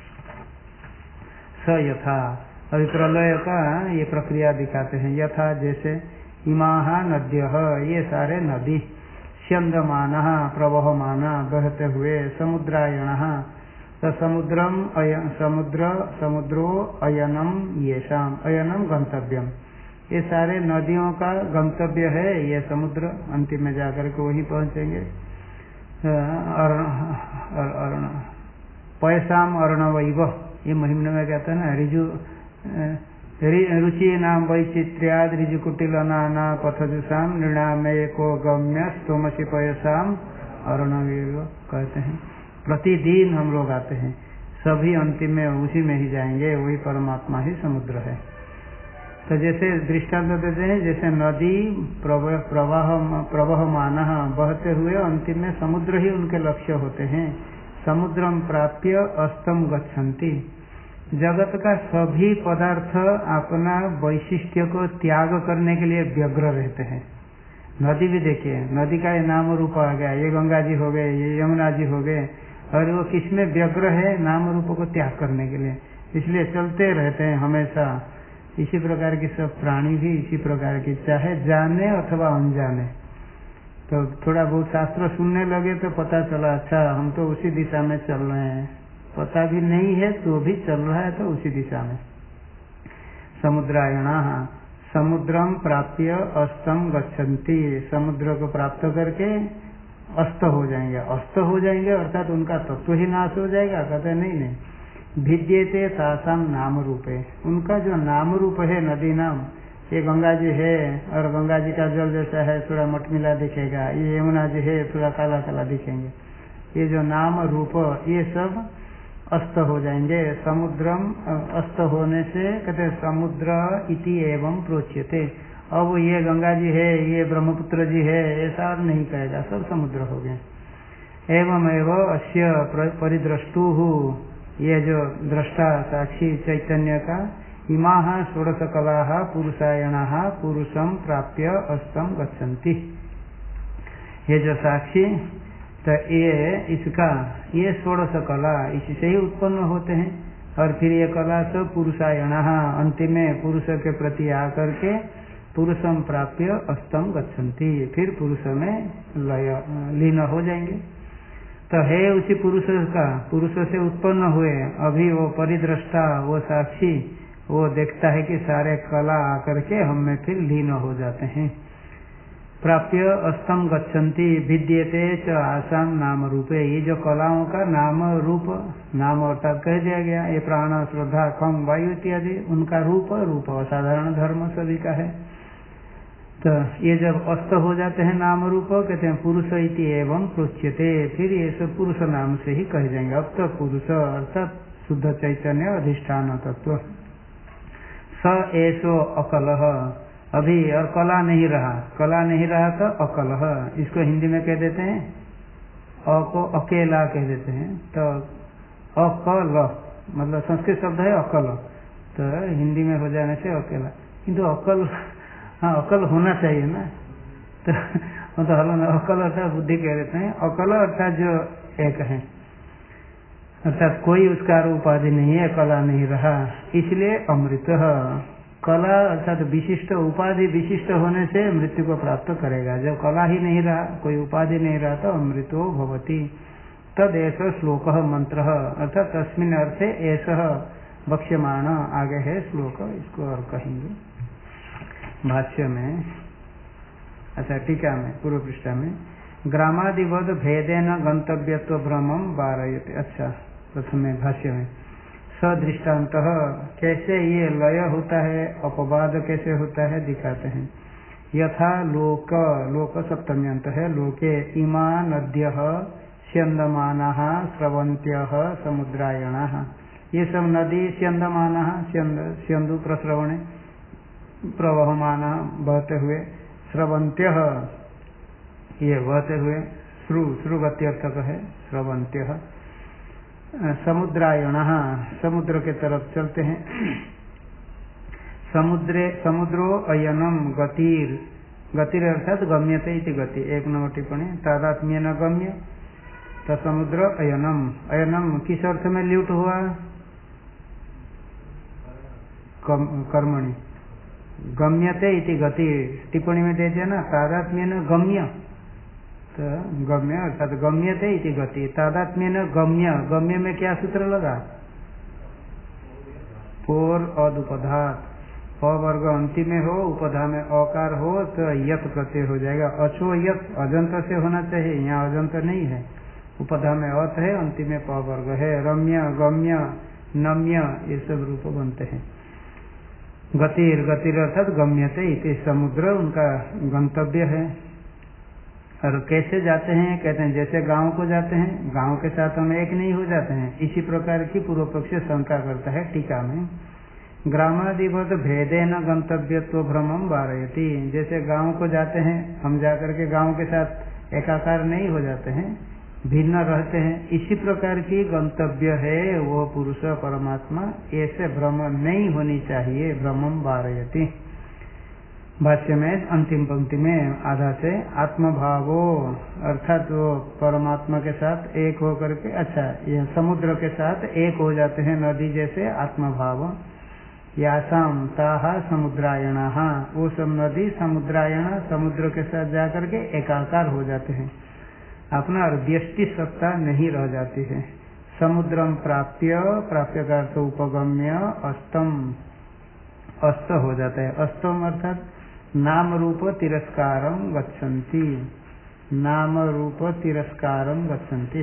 स यथा, अभी प्रलय का ये प्रक्रिया दिखाते हैं, यथा जैसे, इमाः नद्यः ये सारे नदी, स्यन्दमानः प्रवहमाना बहते हुए, समुद्रायणः तो समुद्रम अयन, समुद्र समुद्रो अयनम येषाम, अयनम गंतव्यम, ये सारे नदियों का गंतव्य है ये समुद्र, अंतिम में जाकर के वही पहुंचेंगे। अर्ण पैसाम अर्णवैव, ये महिम्न में कहते हैं ना, रिजु रुचि नाम वैचित्र्याद ऋजुकुटिलनाना पथजुषाम नृणामय को गम्य स्तोमसी पयसाम अर्णव कहते हैं। प्रतिदिन हम लोग आते हैं, सभी अंतिम में उसी में ही जाएंगे, वही परमात्मा ही समुद्र है। तो जैसे दृष्टांत देते हैं, जैसे नदी प्रवाह प्रवहमान बहते हुए अंतिम में समुद्र ही उनके लक्ष्य होते हैं, समुद्रम प्राप्य अस्तम गच्छन्ति। जगत का सभी पदार्थ अपना वैशिष्ट्य को त्याग करने के लिए व्यग्र रहते हैं। नदी भी देखिए, नदी का ये नाम रूप आ गया, ये गंगा जी हो गए, ये यमुना जी हो गए, और वो किसमें व्यग्र है? नाम रूप को त्याग करने के लिए, इसलिए चलते रहते हैं हमेशा। इसी प्रकार की सब प्राणी भी इसी प्रकार की, चाहे जाने अथवा अनजाने। तो थोड़ा बहुत शास्त्र सुनने लगे तो पता चला, अच्छा हम तो उसी दिशा में चल रहे हैं, पता भी नहीं है तो भी चल रहा है तो उसी दिशा में। समुद्रायणा समुद्रम प्राप्य अस्तम गच्छन्ति, समुद्र को प्राप्त करके अस्त हो जाएंगे। अस्त हो जाएंगे अर्थात उनका तत्व ही नाश हो जाएगा, कहते नहीं नहीं। भिद्येते तासाम नाम रूपे, उनका जो नाम रूप है नदी नाम, ये गंगा जी है और गंगा जी का जल जैसा है थोड़ा मटमिला दिखेगा, ये यमुना जी है थोड़ा काला काला दिखेंगे, ये जो नाम रूप ये सब अस्त हो जाएंगे। समुद्रम अस्त होने से कहते समुद्र इति एवं प्रोच्यते, अब ये गंगा जी है ये ब्रह्मपुत्र जी है ऐसा नहीं कहेगा, सब समुद्र हो गए। एवं एवं अस्य परिद्रष्टु, ये जो दृष्टा साक्षी चैतन्य का, इमा षोडश कला पुरुषायण पुरुषम प्राप्य अस्तम गच्छन्ति, ये जो साक्षी तो ये इसका ये षोडश कला इसी से ही उत्पन्न होते हैं, और फिर ये कला तो पुरुषायण अंतिम में पुरुष के प्रति आकर के पुरुषम प्राप्य अस्तम गच्छन्ति, फिर पुरुष में लय लीन हो जाएंगे। तो है उसी पुरुष का, पुरुष से उत्पन्न हुए, अभी वो परिद्रष्टा वो साक्षी वो देखता है कि सारे कला आकर के हम में फिर लीन हो जाते हैं। प्राप्य अस्तम गच्छन्ति विद्यते च आसाम नाम रूपे, ये जो कलाओं का नाम रूप, नाम अर्थात कह दिया गया, ये प्राण श्रद्धा खम वायु इत्यादि उनका रूप, रूप असाधारण धर्म सभी का है। तो ये जब अस्त हो जाते हैं नाम रूप, कहते हैं पुरुष इति एवं प्रोच्यते, फिर ये सब पुरुष नाम से ही कह जाएंगे। अब तो पुरुष अर्थात शुद्ध चैतन्य अधिष्ठान तत्व। स एसो अकलह, अभी और कला नहीं रहा, कला नहीं रहा तो अकलह, इसको हिंदी में कह देते हैं अ को अकेला कह देते हैं। तो अकल मतलब संस्कृत शब्द है अकल, तो हिंदी में हो जाने से अकेला, किंतु अकल हाँ अकल होना चाहिए ना, तो मतलब हल अकल अर्थात बुद्धि कह देते हैं, अकल अर्थात जो एक है, अर्थात कोई उसका उपाधि नहीं है, कला नहीं रहा, इसलिए अमृत। कला अर्थात विशिष्ट उपाधि विशिष्ट होने से मृत्यु को प्राप्त करेगा। जब कला ही नहीं रहा, कोई उपाधि नहीं रहा तो अमृतो भवति। तद ऐसा श्लोक मंत्र अर्थात तस्मिन् अर्थे ऐसा वक्ष्यमाण, आगे है श्लोक, इसको और कहेंगे भाष्य में। अच्छा टीका में पूर्व पृष्ठा में ग्रामादिवद भेदेन गंतव्यत्व भ्रमम वारयते। अच्छा प्रथम में भाष्य में सदृष्टांत, कैसे ये लय होता है, अपवाद कैसे होता है दिखाते हैं। यथा लोक, लोक सप्तम्यंत है, लोके इमा नद्य स्यंदमाना स्रवंत्य समुद्रायण, ये सब नदी स्यंदमाना स्यंदु प्रस्रवणे प्रवहमान बहते हुए, स्रवंत्य ये बहते हुए, श्रु श्रुगत्यर्थक है स्रवंत्य, समुद्रायण समुद्र के तरफ चलते हैं। समुद्रे समुद्रो अयनम गतिर, गतिर अर्थात गम्यते इति गति, एक नंबर टिप्पणी तादात्म्य न गम्य, तो समुद्र अयनम, अयनम किस अर्थ में ल्यूट हुआ, कर्मणि, गम्यते इति गति, टिप्पणी में दे दिया ना तादात्म्य न गम्य, तो गम्य अर्थात गम्यते इति गति, तादात्म्य न गम्य, गम्य में क्या सूत्र लगा, पोर अदुपधात, प वर्ग अंतिम में हो, उपधा में अकार हो तो यत प्रत्यय हो जाएगा। अचो यत अजंत से होना चाहिए, यहाँ अजंत नहीं है, उपधा में अत है, अंतिम में प वर्ग है। रम्य गम्य नम्य ये सब रूप बनते हैं। गतिर, गतिर अर्थात गम्यते इति, समुद्र उनका गंतव्य है। और कैसे जाते हैं, कहते हैं जैसे गांव को जाते हैं, गांव के साथ हम एक नहीं हो जाते हैं, इसी प्रकार की पूर्व पक्ष शंका करता है टीका में। ग्रामादिवत भेदे न गंतव्यत्व भ्रमम वारयति, जैसे गांव को जाते हैं हम जाकर के गांव के साथ एकाकार नहीं हो जाते हैं, भिन्न रहते हैं। इसी प्रकार की गंतव्य है वो पुरुष परमात्मा, ऐसे भ्रम नहीं होनी चाहिए। भ्रमम वारयति। भाष्य में अंतिम पंक्ति में आधा से आत्मभावो अर्थात वो परमात्मा के साथ एक हो करके, अच्छा ये समुद्र के साथ एक हो जाते हैं नदी जैसे आत्मभाव। यासाम ताहा समुद्रायणा, वो सब नदी समुद्रायण समुद्र के साथ जाकर के एकाकार हो जाते हैं, अपना और व्यष्टि सत्ता नहीं रह जाती है। समुद्रम प्राप्य, प्राप्य का अर्थ उपगम्य, अस्तम अस्त हो जाता है। अस्तम अर्थात नाम रूप तिरस्कारम गच्छन्ति, नाम रूप तिरस्कारम गच्छन्ति।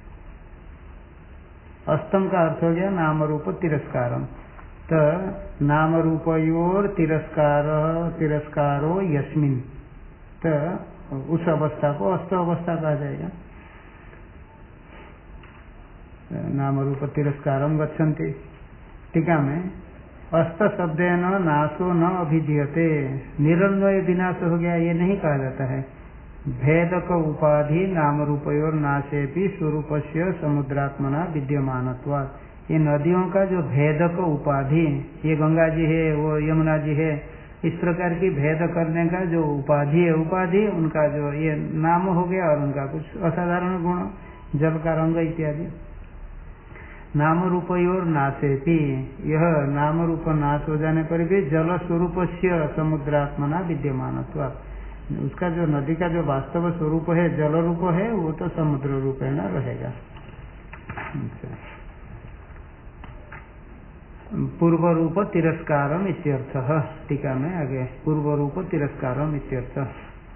अस्तम का अर्थ हो गया नाम रूप तिरस्कारम। तो नाम रूपयोर तिरस्कार तिरस्कारो यस्मिन, तो उस अवस्था को अस्त अवस्था कहा जाएगा। नाम रूप तिरस्कारम गच्छन्ति। टीका में अस्त शब्देन नाशो न अभिधीयते, निरन्वय विनाश हो गया ये नहीं कहा जाता है। भेदक उपाधि नाम रूपयोर नाशे भी स्वरूपस्य समुद्रात्मना विद्यमानत्वात्। ये नदियों का जो भेदक उपाधि, ये गंगा जी है वो यमुना जी है, इस प्रकार की भेद करने का जो उपाधि है, उपाधि उनका जो ये नाम हो गया और उनका कुछ असाधारण गुण, जल का रंग इत्यादि। नाम रूपयोर नाशे भी, यह नाम रूप नाश हो जाने पर भी जल स्वरूप से समुद्रात्मना विद्यमानत्वात्, उसका जो नदी का जो वास्तव स्वरूप है जल रूप है वो तो समुद्र रूपेण रहेगा। पूर्व रूप तिरस्कारम इत्यर्थः। टीका में आगे पूर्व रूप तिरस्कारम इत्यर्थः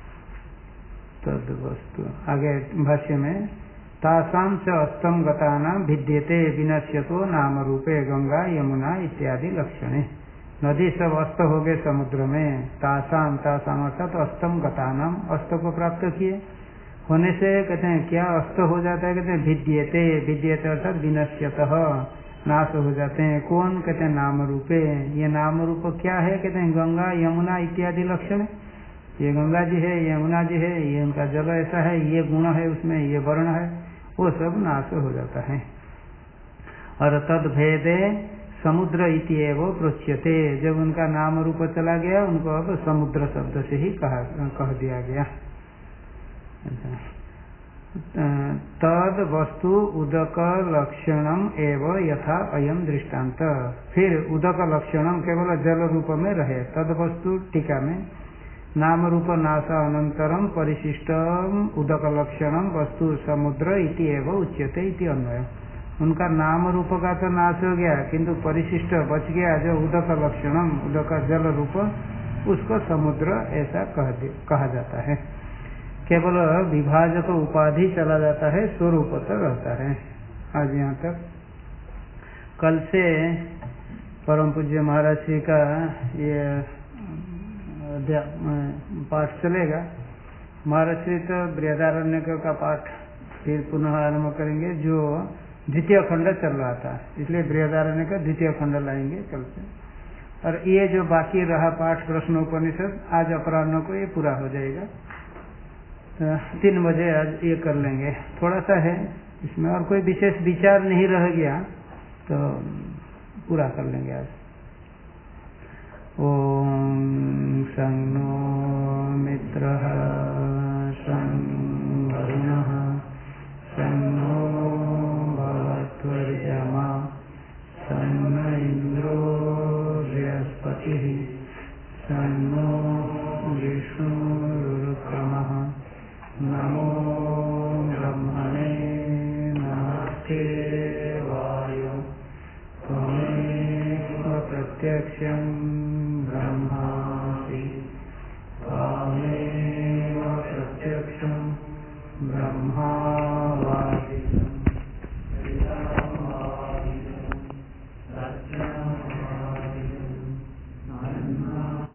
तद वस्तु। आगे भाष्य में तासाम च अस्तम गताना भिद्यते विनश्यतो नाम रूपे गंगा यमुना इत्यादि लक्षणे। नदी सब अस्त हो गए समुद्र में। तासाम तासाम अर्थात अस्तम गतानाम, अस्त को प्राप्त किए होने से कहते हैं क्या अस्त हो जाता है, कहते हैं भिद्यते, भिद्यते अर्थात विनश्यतः नाश हो जाते हैं। कौन, कहते हैं नाम रूपे। ये नाम रूप क्या है, कहते हैं गंगा यमुना इत्यादि लक्षण। ये गंगा जी है, यमुना जी है, ये उनका जल ऐसा है, ये गुण है उसमें, ये वर्ण है, वो सब नाश हो जाता है। और तद भेदे समुद्र इति एव प्रोच्यते, जब उनका नाम रूप चला गया उनको अब समुद्र शब्द से ही कहा कह दिया गया। तद वस्तु उदक लक्षणम एव यथा अयम दृष्टांत। फिर उदक लक्षणम केवल जल रूप में रहे। तद वस्तु टीका में नाम रूप नाशा अनंतरम परिशिष्टम उदक लक्षणम वस्तु समुद्र इति एव उच्यते इति अन्वय। उनका नाम रूप का तो नाश हो गया किंतु परिशिष्ट बच गया जो उदक लक्षणम, उदक जल रूप, उसको समुद्र ऐसा कह कहा जाता है। केवल विभाजक उपाधि चला जाता है, स्वरूप तो रहता है। आज यहाँ तक। कल से परम पूज्य महाराज जी का ये पाठ चलेगा। महाराज श्री तो बृहदारण्यक का पाठ फिर पुनः आरम्भ करेंगे, जो द्वितीय खंड चल रहा था, इसलिए बृहदारण्य का द्वितीय खंड लाएंगे कल से। और ये जो बाकी रहा पाठ प्रश्नोपनिषद आज अपराह्न को ये पूरा हो जाएगा। तो तीन बजे आज ये कर लेंगे। थोड़ा सा है इसमें और कोई विशेष विचार नहीं रह गया तो पूरा कर लेंगे आज। ओम सं नो मित्रः सं वरुणः सं नो भवत्वर्यमा सं न इंद्रो बृहस्पतिः सं नो विष्णुरुक्रमः। नमो ब्रह्मणे नमस्ते वायो त्वमेव प्रत्यक्षम्